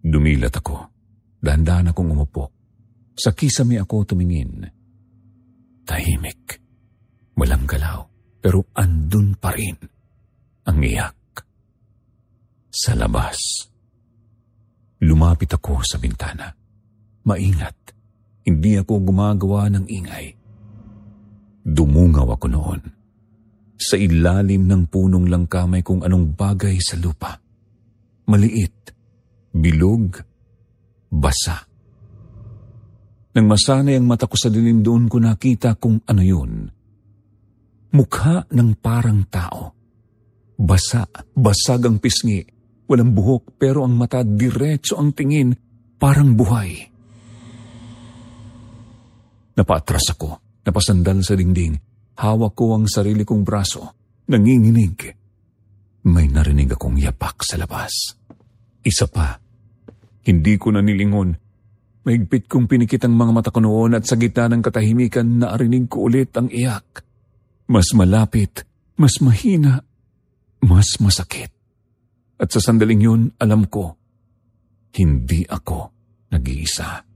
Dumilat ako. Dahan-dahan akong umupo. Sa kisame ako tumingin. Tahimik. Walang galaw. Pero andun pa rin ang iyak. Sa labas. Lumapit ako sa bintana. Maingat. Hindi ako gumagawa ng ingay. Dumungaw ako noon. Sa ilalim ng punong langka may kung anong bagay sa lupa. Maliit, bilog, basa. Nang masanay ang mata ko sa dilim, doon ko nakita kung ano yun. Mukha ng parang tao. Basa, basag ang pisngi. Walang buhok pero ang mata diretso ang tingin, parang buhay. Napaatras ako, napasandal sa dingding. Hawak ko ang sarili kong braso. Nanginginig. May narinig akong yapak sa labas. Isa pa. Hindi ko na nilingon. Mahigpit kong pinikit ang mga mata ko noon at sa gitna ng katahimikan naarinig ko ulit ang iyak. Mas malapit, mas mahina, mas masakit. At sa sandaling yun, alam ko, hindi ako nag-iisa.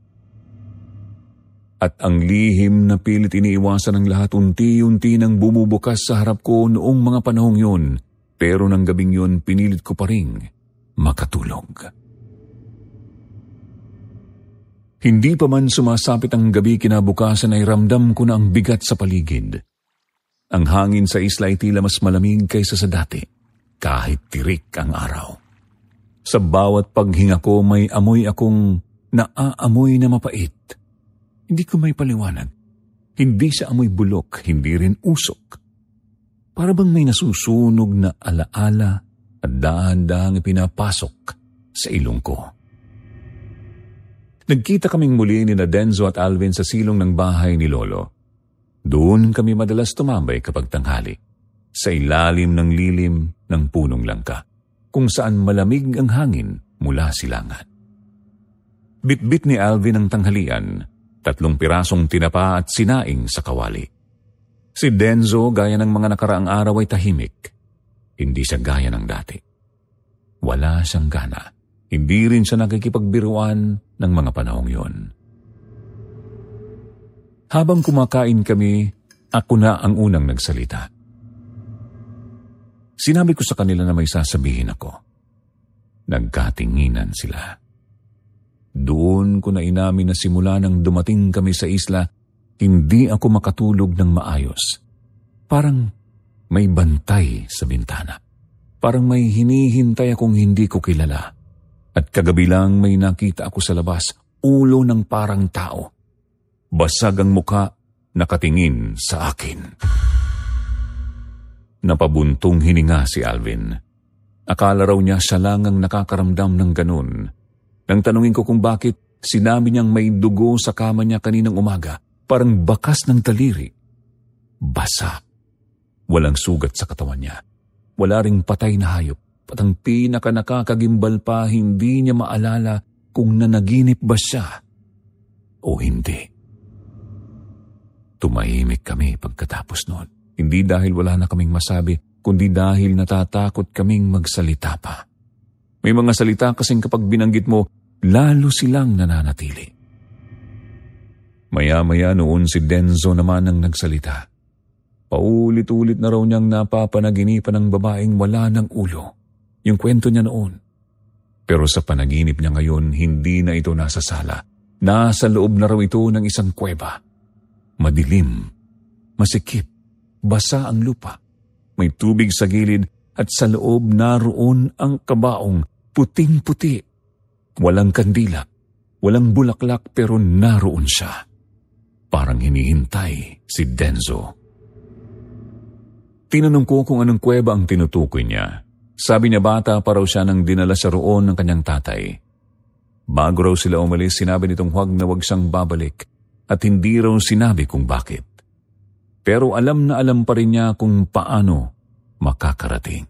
At ang lihim na pilit iniiwasan ng lahat unti-unti nang bumubukas sa harap ko noong mga panahong yun. Pero ng gabing yun, pinilit ko pa ring makatulog. Hindi pa man sumasapit ang gabi, kinabukasan ay ramdam ko na ang bigat sa paligid. Ang hangin sa isla ay tila mas malamig kaysa sa dati, kahit tirik ang araw. Sa bawat paghinga ko may amoy akong naaamoy na mapait. Hindi ko may paliwanag. Hindi siya amoy bulok, hindi rin usok. Para bang may nasusunog na alaala at dahan-dahang ipinapasok sa ilong ko. Nagkita kaming muli ni na Denzo at Alvin sa silong ng bahay ni Lolo. Doon kami madalas tumambay kapag tanghali, sa ilalim ng lilim ng punong langka, kung saan malamig ang hangin mula silangan. Bitbit ni Alvin ang tanghalian, tatlong pirasong tinapa at sinaing sa kawali. Si Denzo, gaya ng mga nakaraang araw, ay tahimik. Hindi siya gaya ng dati. Wala siyang gana. Hindi rin siya nakikipagbiruan ng mga panahong yon. Habang kumakain kami, ako na ang unang nagsalita. Sinabi ko sa kanila na may sasabihin ako. Nagkatinginan sila. Doon ko na inamin na simula nang dumating kami sa isla, hindi ako makatulog ng maayos. Parang may bantay sa bintana. Parang may hinihintay akong hindi ko kilala. At kagabi lang may nakita ako sa labas, ulo ng parang tao. Basag ang muka, nakatingin sa akin. Napabuntong hininga si Alvin. Akala raw niya siya lang ang nakakaramdam ng ganun. Nang tanungin ko kung bakit, sinabi niyang may dugo sa kama niya kaninang umaga, parang bakas ng daliri. Basa. Walang sugat sa katawan niya. Wala ring patay na hayop. At ang pinaka nakakagimbal pa, hindi niya maalala kung nanaginip ba siya o hindi. Tumahimik kami pagkatapos noon. Hindi dahil wala na kaming masabi, kundi dahil natatakot kaming magsalita pa. May mga salita kasing kapag binanggit mo, lalo silang nananatili. Maya-maya noon si Denzo naman ang nagsalita. Paulit-ulit na raw niyang napapanaginipan ng babaeng wala ng ulo. Yung kwento niya noon. Pero sa panaginip niya ngayon, hindi na ito nasa sala. Nasa loob na raw ito ng isang kuweba. Madilim, masikip, basa ang lupa. May tubig sa gilid at sa loob naroon ang kabaong, puting-puti. Walang kandila, walang bulaklak pero naroon siya. Parang hinihintay si Denzo. Tinanong ko kung anong kuweba ang tinutukoy niya. Sabi niya bata pa raw siya nang dinala sa roon ng kanyang tatay. Bago raw sila umalis, sinabi nitong huwag na huwag siyang babalik at hindi raw sinabi kung bakit. Pero alam na alam pa rin niya kung paano makakarating.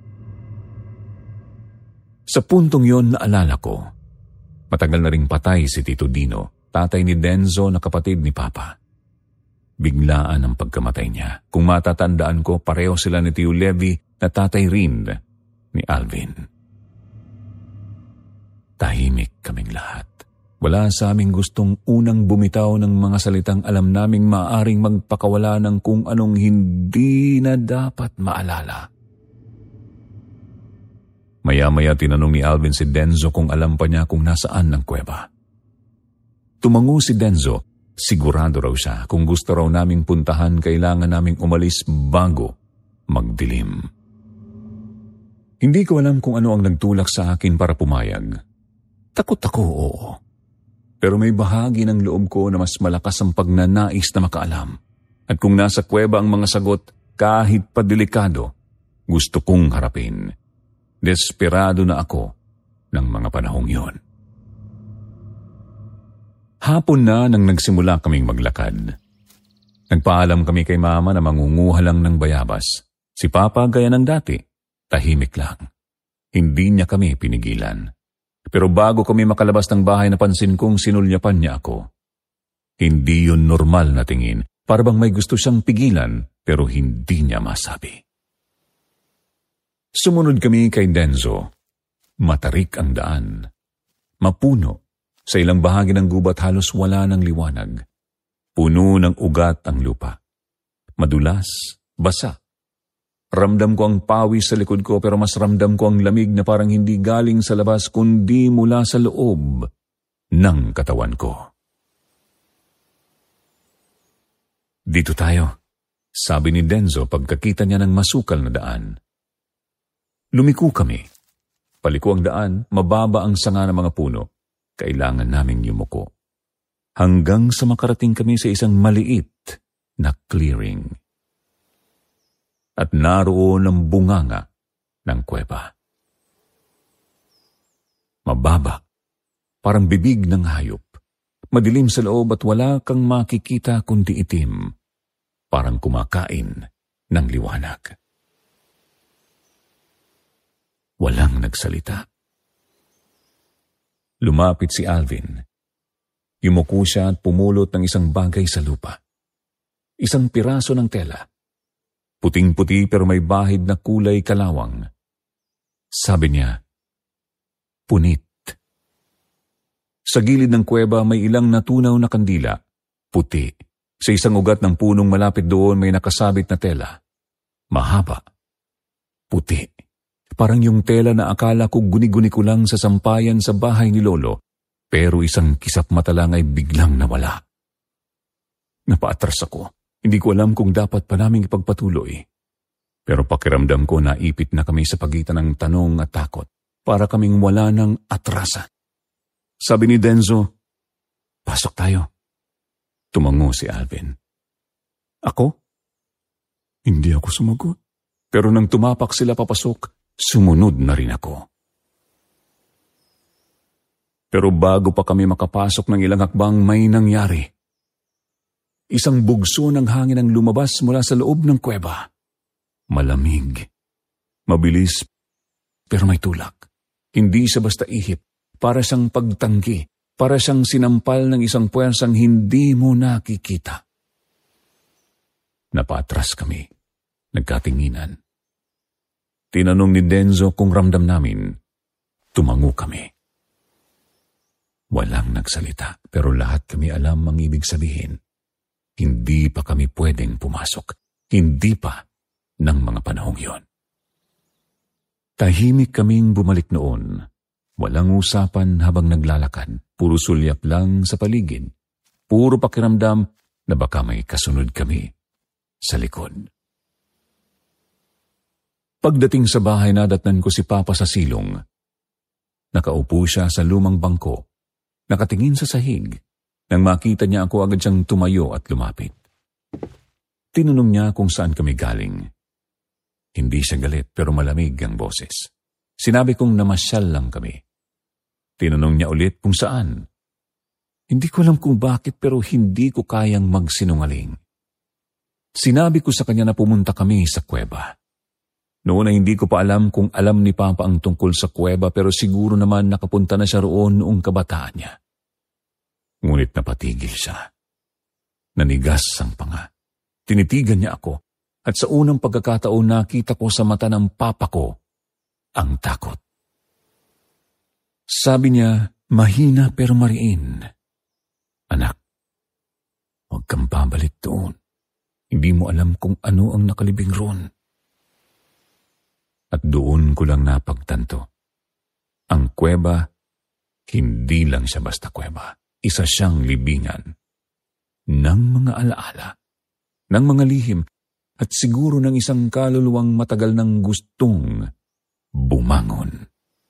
Sa puntong yon naalala ko, matagal na ring patay si Tito Dino, tatay ni Denzo na kapatid ni Papa. Biglaan ang pagkamatay niya. Kung matatandaan ko, pareho sila ni Tio Levi na tatay rin ni Alvin. Tahimik kaming lahat. Wala sa aming gustong unang bumitaw ng mga salitang alam naming maaaring magpakawala ng kung anong hindi na dapat maalala. Maya-maya tinanong ni Alvin si Denzo kung alam pa niya kung nasaan ng kuweba. Tumango si Denzo, sigurado raw siya kung gusto raw naming puntahan kailangan naming umalis bago magdilim. Hindi ko alam kung ano ang nagtulak sa akin para pumayag. Takot ako, oo. Pero may bahagi ng loob ko na mas malakas ang pagnanais na makaalam. At kung nasa kuweba ang mga sagot, kahit pa delikado, gusto kong harapin. Desperado na ako ng mga panahong yon. Hapon na nang nagsimula kaming maglakad. Nagpaalam kami kay Mama na mangunguha lang ng bayabas. Si Papa gaya ng dati, tahimik lang. Hindi niya kami pinigilan. Pero bago kami makalabas ng bahay napansin kong sinulyapan niya ako. Hindi yun normal na tingin. Para bang may gusto siyang pigilan pero hindi niya masabi. Sumunod kami kay Denzo. Matarik ang daan. Mapuno. Sa ilang bahagi ng gubat halos wala ng liwanag. Puno ng ugat ang lupa. Madulas, basa. Ramdam ko ang pawis sa likod ko pero mas ramdam ko ang lamig na parang hindi galing sa labas kundi mula sa loob ng katawan ko. Dito tayo, sabi ni Denzo pagkakita niya ng masukal na daan. Lumiko kami. Paliko ang daan, mababa ang sanga ng mga puno. Kailangan naming yumuko. Hanggang sa makarating kami sa isang maliit na clearing. At naroon ang bunganga ng kuweba. Mababa, parang bibig ng hayop. Madilim sa loob at wala kang makikita kundi itim. Parang kumakain ng liwanag. Walang nagsalita. Lumapit si Alvin. Yumuko siya at pumulot ng isang bagay sa lupa. Isang piraso ng tela. Puting-puti pero may bahid na kulay kalawang. Sabi niya, punit. Sa gilid ng kuweba may ilang natunaw na kandila, puti. Sa isang ugat ng punong malapit doon may nakasabit na tela. Mahaba. Puti. Parang yung tela na akala ko guni-guni ko lang sa sampayan sa bahay ni Lolo, pero isang kisap mata lang ay biglang nawala. Napaatras ako. Hindi ko alam kung dapat pa naming ipagpatuloy. Pero pakiramdam ko naipit na kami sa pagitan ng tanong at takot. Para kaming wala ng atrasan. Sabi ni Denzo, pasok tayo. Tumango si Alvin. Ako? Hindi ako sumagot. Pero nang tumapak sila papasok, sumunod na rin ako. Pero bago pa kami makapasok ng ilang hakbang may nangyari. Isang bugso ng hangin ang lumabas mula sa loob ng kuweba. Malamig. Mabilis, pero may tulak. Hindi siya basta ihip. Para siyang pagtanggi. Para siyang sinampal ng isang puwersang hindi mo nakikita. Napatras kami. Nagkatinginan. Tinanong ni Denzo kung ramdam namin. Tumango kami. Walang nagsalita, pero lahat kami alam ang ibig sabihin. Hindi pa kami pwedeng pumasok. Hindi pa ng mga panahong yon. Tahimik kaming bumalik noon. Walang usapan habang naglalakad. Puro sulyap lang sa paligid. Puro pakiramdam na baka may kasunod kami sa likod. Pagdating sa bahay nadatnan ko si Papa sa silong. Nakaupo siya sa lumang bangko. Nakatingin sa sahig. Nang makita niya ako agad siyang tumayo at lumapit. Tinanong niya kung saan kami galing. Hindi siya galit pero malamig ang boses. Sinabi kong namasyal lang kami. Tinanong niya ulit kung saan. Hindi ko alam kung bakit pero hindi ko kayang magsinungaling. Sinabi ko sa kanya na pumunta kami sa kuweba. Noon ay hindi ko pa alam kung alam ni Papa ang tungkol sa kuweba pero siguro naman nakapunta na siya roon noong kabataan niya. Ngunit napatigil siya. Nanigas ang panga. Tinitigan niya ako at sa unang pagkakataon nakita ko sa mata ng Papa ko ang takot. Sabi niya, mahina pero mariin. Anak, huwag kang babalik doon. Hindi mo alam kung ano ang nakalibing roon. At doon ko lang napagtanto. Ang kuweba, hindi lang siya basta kuweba. Isa siyang libingan ng mga alaala, ng mga lihim, at siguro ng isang kaluluwang matagal nang gustong bumangon.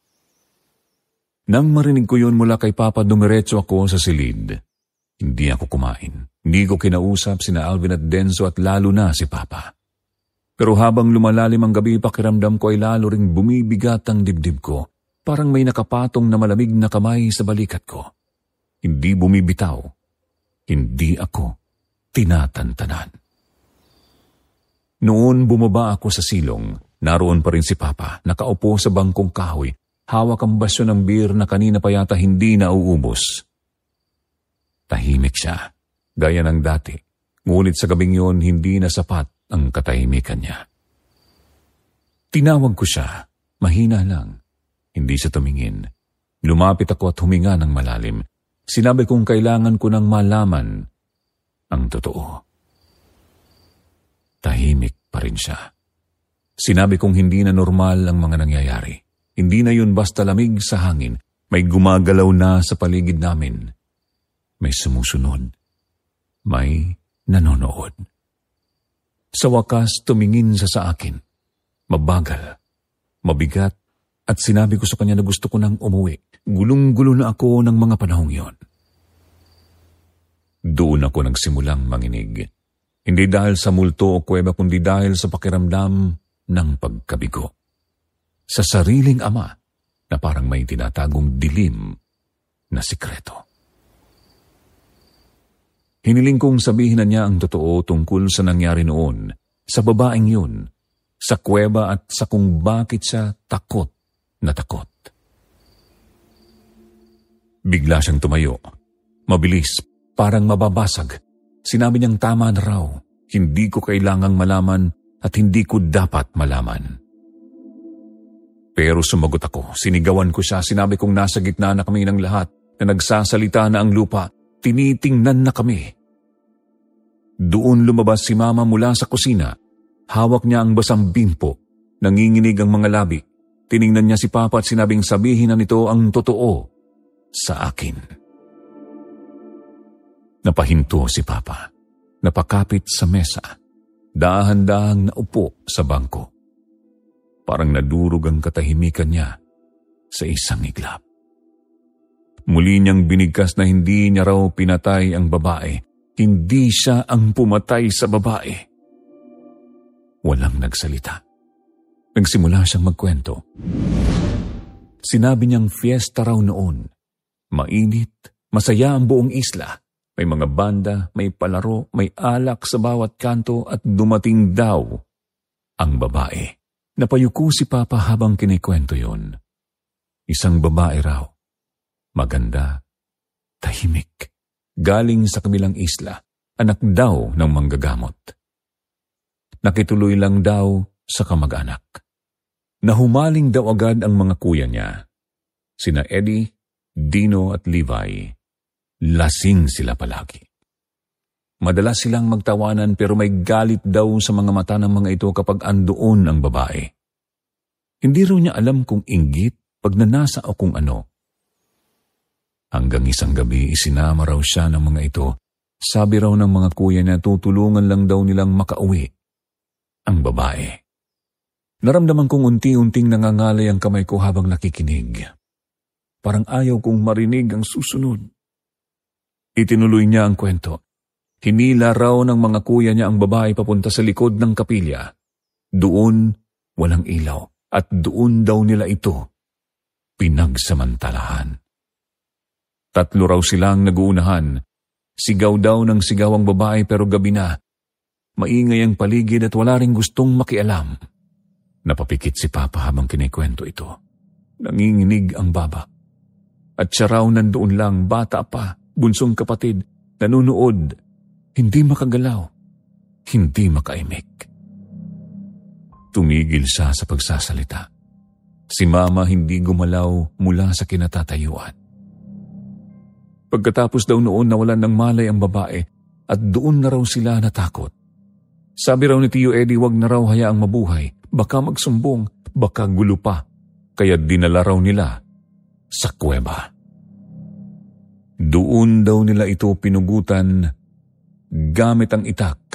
Nang marinig ko yun mula kay Papa, dumiretso ako sa silid. Hindi ako kumain. Hindi ko kinausap sina Alvin at Denzo at lalo na si Papa. Pero habang lumalalim ang gabi, pakiramdam ko ay lalo ring bumibigat ang dibdib ko. Parang may nakapatong na malamig na kamay sa balikat ko. Hindi bumibitaw. Hindi ako tinatantanan. Noon bumaba ako sa silong. Naroon pa rin si Papa, nakaupo sa bangkong kahoy. Hawak ang basyo ng beer na kanina pa yata hindi nauubos. Tahimik siya, gaya ng dati. Ngunit sa gabing yun, hindi na sapat ang katahimikan niya. Tinawag ko siya, mahina lang. Hindi siya tumingin. Lumapit ako at huminga ng malalim. Sinabi kong kailangan ko nang malaman ang totoo. Tahimik pa rin siya. Sinabi kong hindi na normal ang mga nangyayari. Hindi na yun basta lamig sa hangin. May gumagalaw na sa paligid namin. May sumusunod. May nanonood. Sa wakas, tumingin siya sa akin. Mabagal, mabigat, at sinabi ko sa kanya na gusto ko nang umuwi. Gulong-gulo na ako ng mga panahong yon. Doon ako nagsimulang manginig. Hindi dahil sa multo o kuweba, kundi dahil sa pakiramdam ng pagkabigo. Sa sariling ama na parang may tinatagong dilim na sikreto. Hiniling kong sabihin na niya ang totoo tungkol sa nangyari noon, sa babaeng yun, sa kuweba at sa kung bakit siya takot na takot. Bigla siyang tumayo. Mabilis, parang mababasag. Sinabi niyang tama na raw. Hindi ko kailangang malaman at hindi ko dapat malaman. Pero sumagot ako. Sinigawan ko siya. Sinabi kong nasa gitna na kami ng lahat na nagsasalita na ang lupa. Tinitingnan na kami. Doon lumabas si Mama mula sa kusina. Hawak niya ang basang bimpo. Nanginginig ang mga labi. Tiningnan niya si Papa at sinabing sabihin na nito ang totoo sa akin. Napahinto si Papa. Napakapit sa mesa. Dahan-dahang naupo sa bangko. Parang nadurog ang katahimikan niya sa isang iglap. Muli niyang binigkas na hindi niya raw pinatay ang babae. Hindi siya ang pumatay sa babae. Walang nagsalita. Nagsimula siyang magkwento. Sinabi niyang fiesta raw noon. Mainit, masaya ang buong isla. May mga banda, may palaro, may alak sa bawat kanto at dumating daw ang babae. Napayuko si Papa habang kinikwento yon. Isang babae raw. Maganda, tahimik, galing sa kabilang isla, anak daw ng manggagamot. Nakituloy lang daw sa kamag-anak. Nahumaling daw agad ang mga kuya niya. Sina Eddie, Dino at Levi. Lasing sila palagi. Madalas silang magtawanan pero may galit daw sa mga mata ng mga ito kapag andoon ang babae. Hindi raw niya alam kung inggit, pagnanasa o kung ano. Hanggang isang gabi, isinama raw siya ng mga ito. Sabi raw ng mga kuya niya, tutulungan lang daw nilang makauwi ang babae. Naramdaman kong unti-unting nangangalay ang kamay ko habang nakikinig. Parang ayaw kong marinig ang susunod. Itinuloy niya ang kwento. Hinila raw ng mga kuya niya ang babae papunta sa likod ng kapilya. Doon, walang ilaw. At doon daw nila ito pinagsamantalahan. Tatlo raw silang naguunahan. Sigaw daw ng sigaw ang babae pero gabi na. Maingay ang paligid at wala ring gustong makialam. Napapikit si Papa habang kinikwento ito. Nanginginig ang baba. At siya raw nandoon lang, bata pa, bunsong kapatid, nanunood, hindi makagalaw, hindi makaimik. Tumigil siya sa pagsasalita. Si Mama hindi gumalaw mula sa kinatatayuan. Pagkatapos daw noon nawalan ng malay ang babae at doon na raw sila natakot. Sabi raw ni Tio Eddie wag na raw hayaang mabuhay, baka magsumbong, baka gulo pa, kaya dinala raw nila sa kuweba. Doon daw nila ito pinugutan gamit ang itak.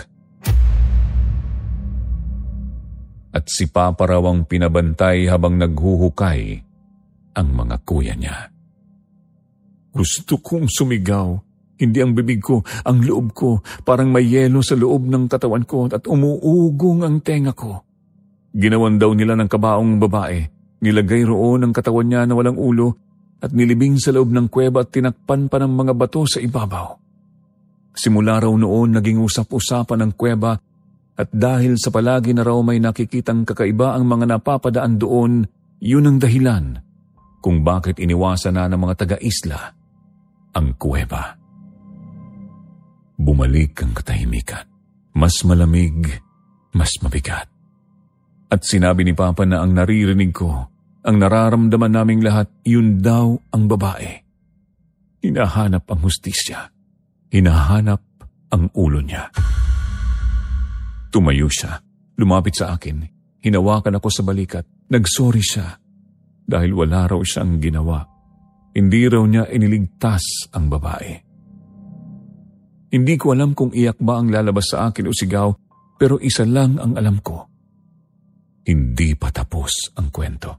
At si Papa raw ang pinabantay habang naghuhukay ang mga kuya niya. Gusto kong sumigaw. Hindi ang bibig ko, ang loob ko, parang may yelo sa loob ng katawan ko at umuugong ang tenga ko. Ginawan daw nila ng kabaong babae. Nilagay roon ang katawan niya na walang ulo at nilibing sa loob ng kuweba at tinakpan pa ng mga bato sa ibabaw. Simula raw noon naging usap-usapan ng kuweba at dahil sa palagi na raw may nakikitang kakaiba ang mga napapadaan doon, yun ang dahilan kung bakit iniwasan na ng mga taga-isla ang kuweba. Bumalik ang katahimikan. Mas malamig, mas mabigat. At sinabi ni Papa na ang naririnig ko, ang nararamdaman naming lahat, yun daw ang babae. Hinahanap ang hustisya. Hinahanap ang ulo niya. Tumayo siya. Lumapit sa akin. Hinawakan ako sa balikat. Nagsorry siya. Dahil wala raw siyang ginawa. Hindi raw niya iniligtas ang babae. Hindi ko alam kung iyak ba ang lalabas sa akin o sigaw, pero isa lang ang alam ko. Hindi pa tapos ang kwento.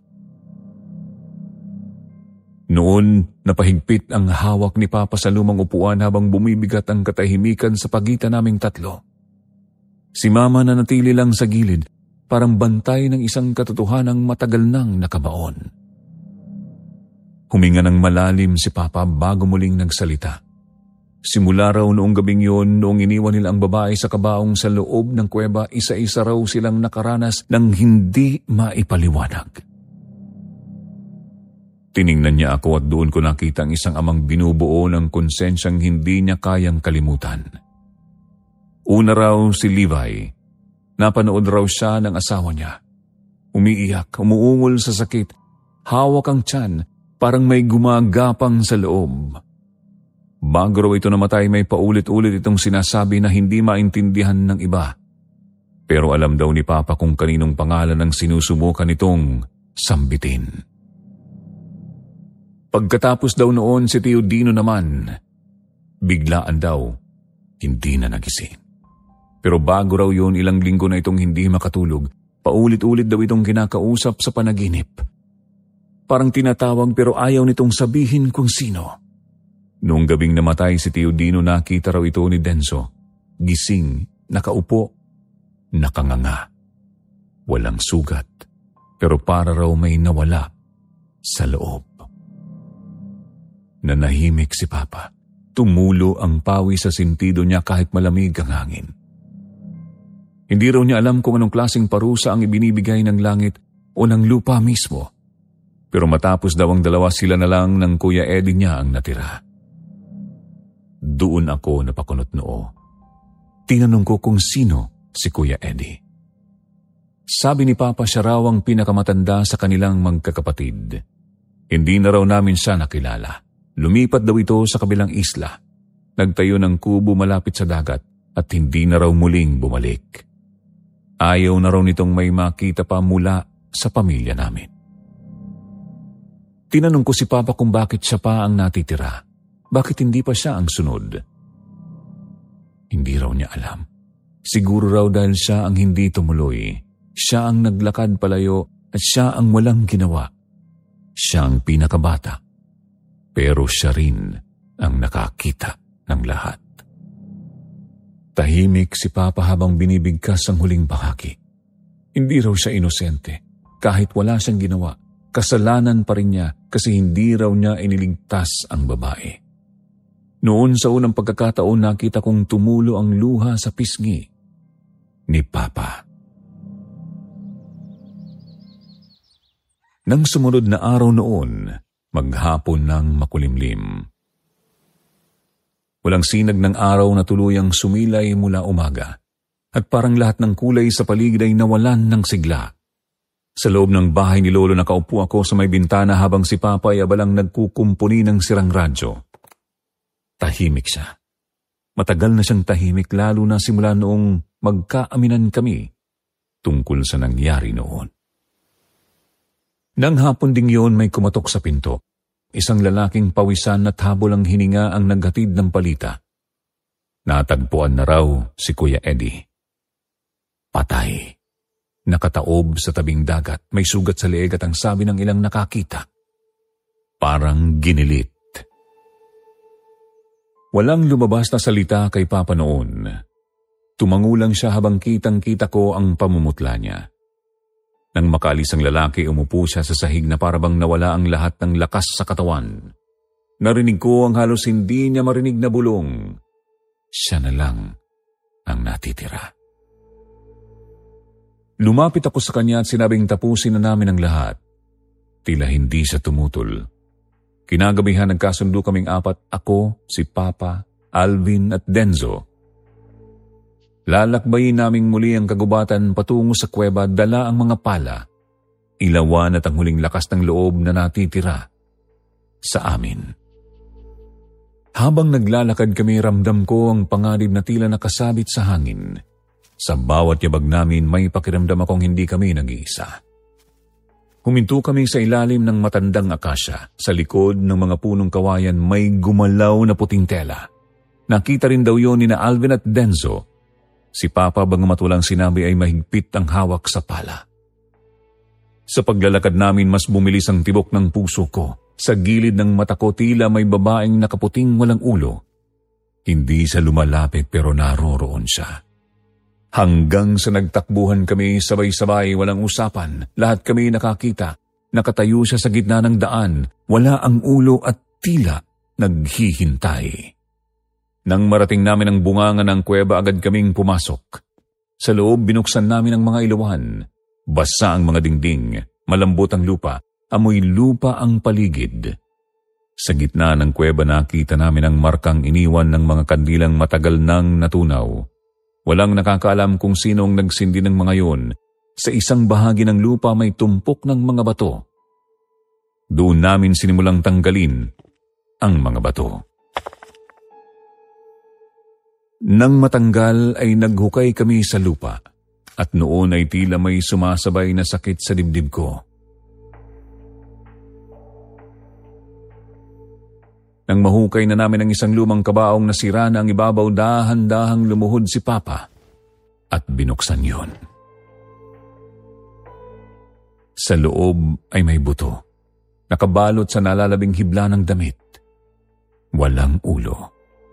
Noon, napahigpit ang hawak ni Papa sa lumang upuan habang bumibigat ang katahimikan sa pagitan naming tatlo. Si Mama na natili lang sa gilid, parang bantay ng isang katotohanang matagal nang nakabaon. Huminga ng malalim si Papa bago muling nagsalita. Simula raw noong gabing yun, noong iniwan nila ang babae sa kabaong sa loob ng kuweba, isa-isa raw silang nakaranas ng hindi maipaliwanag. Tiningnan niya ako at doon ko nakita ang isang amang binubuo ng konsensyang hindi niya kayang kalimutan. Una raw si Levi. Napanood raw siya ng asawa niya. Umiiyak, umuungol sa sakit, hawak ang tiyan, parang may gumagapang sa loob. Bago raw ito namatay, may paulit-ulit itong sinasabi na hindi maintindihan ng iba. Pero alam daw ni Papa kung kaninong pangalan ang sinusubukan itong sambitin. Pagkatapos daw noon si Tio Dino naman, biglaan daw, hindi na nagising. Pero bago raw yun, ilang linggo na itong hindi makatulog, paulit-ulit daw itong kinakausap sa panaginip. Parang tinatawag pero ayaw nitong sabihin kung sino. Noong gabing namatay si Tio Dino, nakita raw ito ni Denso. Gising, nakaupo, nakanganga. Walang sugat, pero para raw may nawala sa loob. Nanahimik si Papa. Tumulo ang pawi sa sentido niya kahit malamig ang hangin. Hindi raw niya alam kung anong klaseng parusa ang ibinibigay ng langit o ng lupa mismo. Pero matapos daw ang dalawa, sila na lang ng Kuya Eddie niya ang natira. Doon ako napakunot noo. Tinanong ko kung sino si Kuya Eddie. Sabi ni Papa siya raw ang pinakamatanda sa kanilang magkakapatid. Hindi na raw namin siya nakilala. Lumipat daw ito sa kabilang isla. Nagtayo ng kubo malapit sa dagat at hindi na raw muling bumalik. Ayaw na raw nitong may makita pa mula sa pamilya namin. Tinanong ko si Papa kung bakit siya pa ang natitira. Bakit hindi pa siya ang sunod? Hindi raw niya alam. Siguro raw dahil siya ang hindi tumuloy. Siya ang naglakad palayo at siya ang walang ginawa. Siya ang pinakabata. Pero siya rin ang nakakita ng lahat. Tahimik si Papa habang binibigkas ang huling bahagi. Hindi raw siya inosente. Kahit wala siyang ginawa, kasalanan pa rin niya kasi hindi raw niya iniligtas ang babae. Noon sa unang pagkakataon, nakita kong tumulo ang luha sa pisngi ni Papa. Nang sumunod na araw noon, maghapon ng makulimlim. Walang sinag ng araw na tuluyang sumilay mula umaga, at parang lahat ng kulay sa paligid ay nawalan ng sigla. Sa loob ng bahay ni Lolo nakaupo ako sa may bintana habang si Papa ay abalang nagkukumpuni ng sirang radyo. Tahimik siya. Matagal na siyang tahimik lalo na simula noong magkaaminan kami tungkol sa nangyari noon. Nang hapon ding yun may kumatok sa pinto. Isang lalaking pawisan at habol ang hininga ang naghatid ng balita. Natagpuan na raw si Kuya Eddie. Patay. Nakataob sa tabing dagat, may sugat sa leeg at ang sabi ng ilang nakakita. Parang ginilit. Walang lumabas na salita kay Papa noon. Tumangulang siya habang kitang-kita ko ang pamumutla niya. Nang makaalis ang lalaki, umupo siya sa sahig na parabang nawala ang lahat ng lakas sa katawan. Narinig ko ang halos hindi niya marinig na bulong. Siya na lang ang natitira. Lumapit ako sa kanya at sinabing tapusin na namin ang lahat. Tila hindi siya tumutol. Kinagabihan nagkasundo kaming apat, ako, si Papa, Alvin at Denzo. Lalakbayin naming muli ang kagubatan patungo sa kuweba, dala ang mga pala, ilawan at ang huling lakas ng loob na natitira sa amin. Habang naglalakad kami, ramdam ko ang panganib na tila nakasabit sa hangin. Sa bawat yabag namin, may pakiramdam akong hindi kami nag-iisa. Huminto kami sa ilalim ng matandang akasya. Sa likod ng mga punong kawayan, may gumalaw na puting tela. Nakita rin daw yun ni na Alvin at Denzo. Si Papa bagamat walang sinabi ay mahigpit ang hawak sa pala. Sa paglalakad namin, mas bumilis ang tibok ng puso ko. Sa gilid ng mata ko, tila may babaeng nakaputing walang ulo. Hindi siya lumalapit pero naroroon siya. Hanggang sa nagtakbuhan kami sabay-sabay, walang usapan. Lahat kami nakakita. Nakatayo siya sa gitna ng daan. Wala ang ulo at tila naghihintay. Nang marating namin ang bunganga ng kuweba, agad kaming pumasok. Sa loob, binuksan namin ang mga ilawan. Basa ang mga dingding. Malambot ang lupa. Amoy lupa ang paligid. Sa gitna ng kuweba nakita namin ang markang iniwan ng mga kandilang matagal nang natunaw. Walang nakakaalam kung sino ang nagsindi ng mga yun. Sa isang bahagi ng lupa may tumpok ng mga bato. Doon namin sinimulang tanggalin ang mga bato. Nang matanggal ay naghukay kami sa lupa at noon ay tila may sumasabay na sakit sa dibdib ko. Nang mahukay na namin ang isang lumang kabaong na sira na ang ibabaw, dahan-dahang lumuhod si Papa at binuksan yun. Sa loob ay may buto, nakabalot sa nalalabing hibla ng damit. Walang ulo.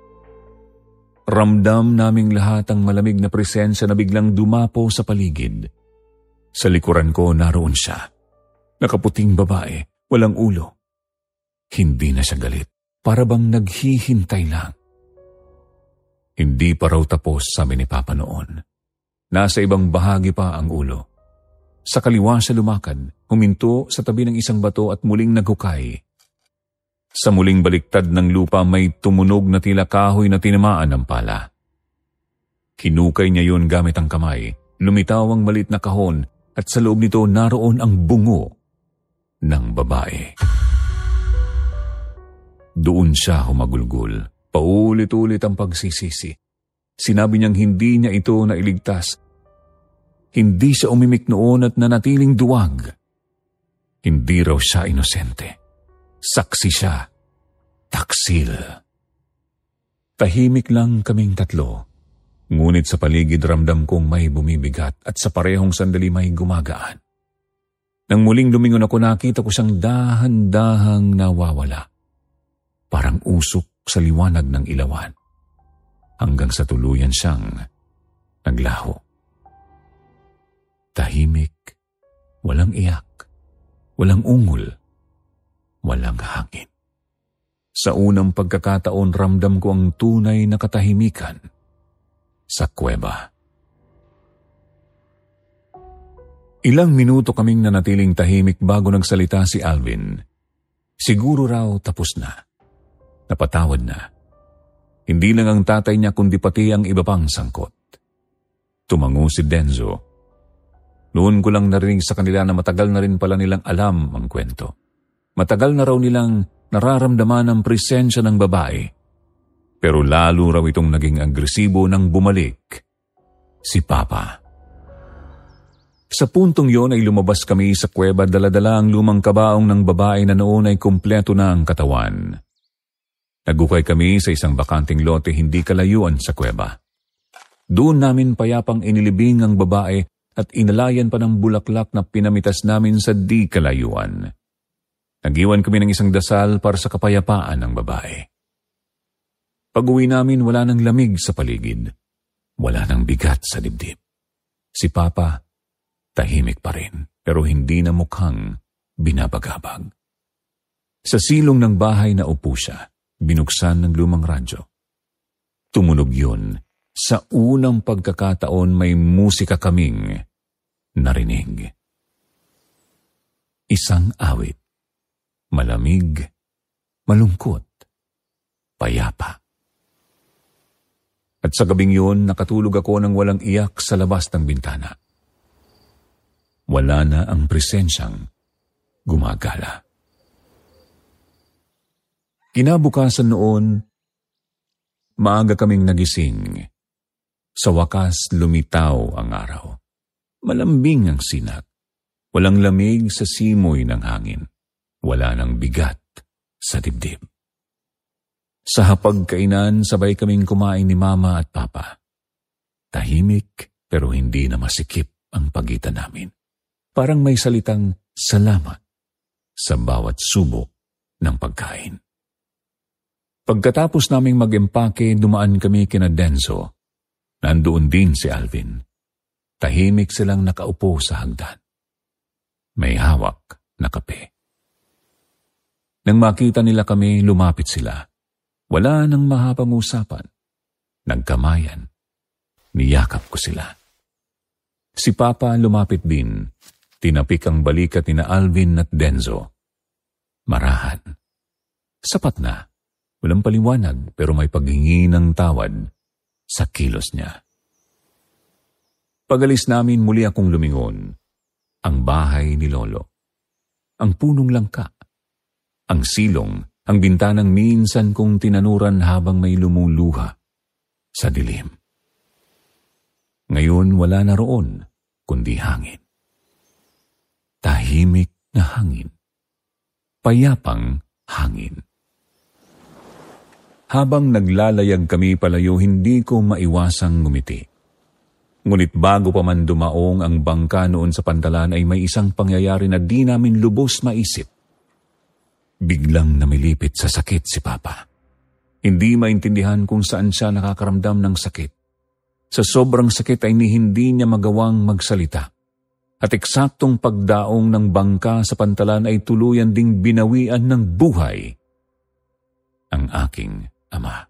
Ramdam naming lahat ang malamig na presensya na biglang dumapo sa paligid. Sa likuran ko naroon siya. Nakaputing babae, walang ulo. Hindi na siya galit. Para bang naghihintay lang. Hindi pa raw tapos, sabi ni Papa noon. Nasa ibang bahagi pa ang ulo. Sa kaliwa siya lumakad, huminto sa tabi ng isang bato at muling naghukay. Sa muling baliktad ng lupa may tumunog na tila kahoy na tinamaan ng pala. Hinukay niya yun gamit ang kamay. Lumitaw ang malit na kahon at sa loob nito naroon ang bungo ng babae. Doon siya humagulgol. Paulit-ulit ang pagsisisi. Sinabi niyang hindi niya ito nailigtas. Hindi siya umimik noon at nanatiling duwag. Hindi raw siya inosente. Saksi siya. Taksil. Tahimik lang kaming tatlo. Ngunit sa paligid ramdam kong may bumibigat at sa parehong sandali may gumagaan. Nang muling lumingon ako, nakita ko siyang dahan-dahang nawawala. Parang usok sa liwanag ng ilawan. Hanggang sa tuluyan siyang naglaho. Tahimik, walang iyak, walang ungol, walang hangin. Sa unang pagkakataon, ramdam ko ang tunay na katahimikan sa kuweba. Ilang minuto kaming nanatiling tahimik bago nagsalita si Alvin. Siguro raw tapos na. Napatawad na. Hindi lang ang tatay niya kundi pati ang iba pang sangkot. Tumango si Denzo. Noon ko lang narinig sa kanila na matagal na rin pala nilang alam ang kwento. Matagal na raw nilang nararamdaman ang presensya ng babae. Pero lalo raw itong naging agresibo nang bumalik si Papa. Sa puntong yon ay lumabas kami sa kuweba, dala-dala ang lumang kabaong ng babae na noon ay kumpleto na ang katawan. Nagukay kami sa isang bakanting lote hindi kalayuan sa kuweba. Doon namin payapang inilibing ang babae at inalayan pa ng bulaklak na pinamitas namin sa di kalayuan. Nagiwan kami ng isang dasal para sa kapayapaan ng babae. Pag-uwi namin, wala nang lamig sa paligid. Wala nang bigat sa dibdib. Si Papa, tahimik pa rin, pero hindi na mukhang binabagabag. Sa silong ng bahay na upo siya, binuksan ng lumang radyo. Tumunog yun. Sa unang pagkakataon may musika kaming narinig. Isang awit. Malamig, malungkot, payapa. At sa gabing yun, nakatulog ako ng walang iyak sa labas ng bintana. Wala na ang presensyang gumagala. Kinabukasan noon, maaga kaming nagising. Sa wakas, lumitaw ang araw. Malambing ang sinat. Walang lamig sa simoy ng hangin. Wala nang bigat sa dibdib. Sa hapagkainan, sabay kaming kumain ni Mama at Papa. Tahimik pero hindi na masikip ang pagitan namin. Parang may salitang salamat sa bawat subok ng pagkain. Pagkatapos naming mag-empake, dumaan kami kina Denzo. Nandoon din si Alvin. Tahimik silang nakaupo sa hagdan. May hawak na kape. Nang makita nila kami, lumapit sila. Wala nang mahabang usapan. Nagkamayan. Niyakap ko sila. Si Papa lumapit din. Tinapik ang balikat ni na Alvin at Denzo. Marahan. Sapat na. Walang paliwanag pero may paghingi ng tawad sa kilos niya. Pagalis namin, muli akong lumingon. Ang bahay ni Lolo. Ang punong langka. Ang silong, ang bintanang minsan kong tinanuran habang may lumuluha sa dilim. Ngayon wala na roon, kundi hangin. Tahimik na hangin. Payapang hangin. Habang naglalayag kami palayo, hindi ko maiwasang ngumiti. Ngunit bago pa man dumaong ang bangka noon sa pantalan ay may isang pangyayari na di namin lubos maisip. Biglang namilipit sa sakit si Papa. Hindi maintindihan kung saan siya nakakaramdam ng sakit. Sa sobrang sakit ay ni hindi niya magawang magsalita. At eksaktong pagdaong ng bangka sa pantalan ay tuluyan ding binawian ng buhay ang aking ama.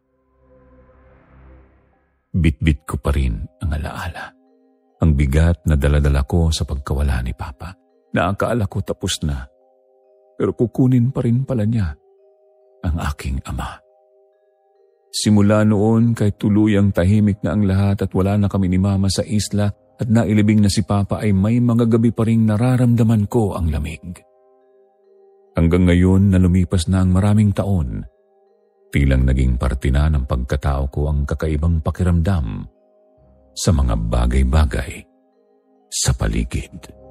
Bit-bit ko pa rin ang alaala. Ang bigat na daladala ko sa pagkawala ni Papa. Naakala ko tapos na. Pero kukunin pa rin pala niya ang aking ama. Simula noon kay tuluyang tahimik na ang lahat at wala na kami ni Mama sa isla at nailibing na si Papa ay may mga gabi pa rin nararamdaman ko ang lamig. Hanggang ngayon na lumipas na ang maraming taon, tilang naging parte na ng pagkatao ko ang kakaibang pakiramdam sa mga bagay-bagay sa paligid.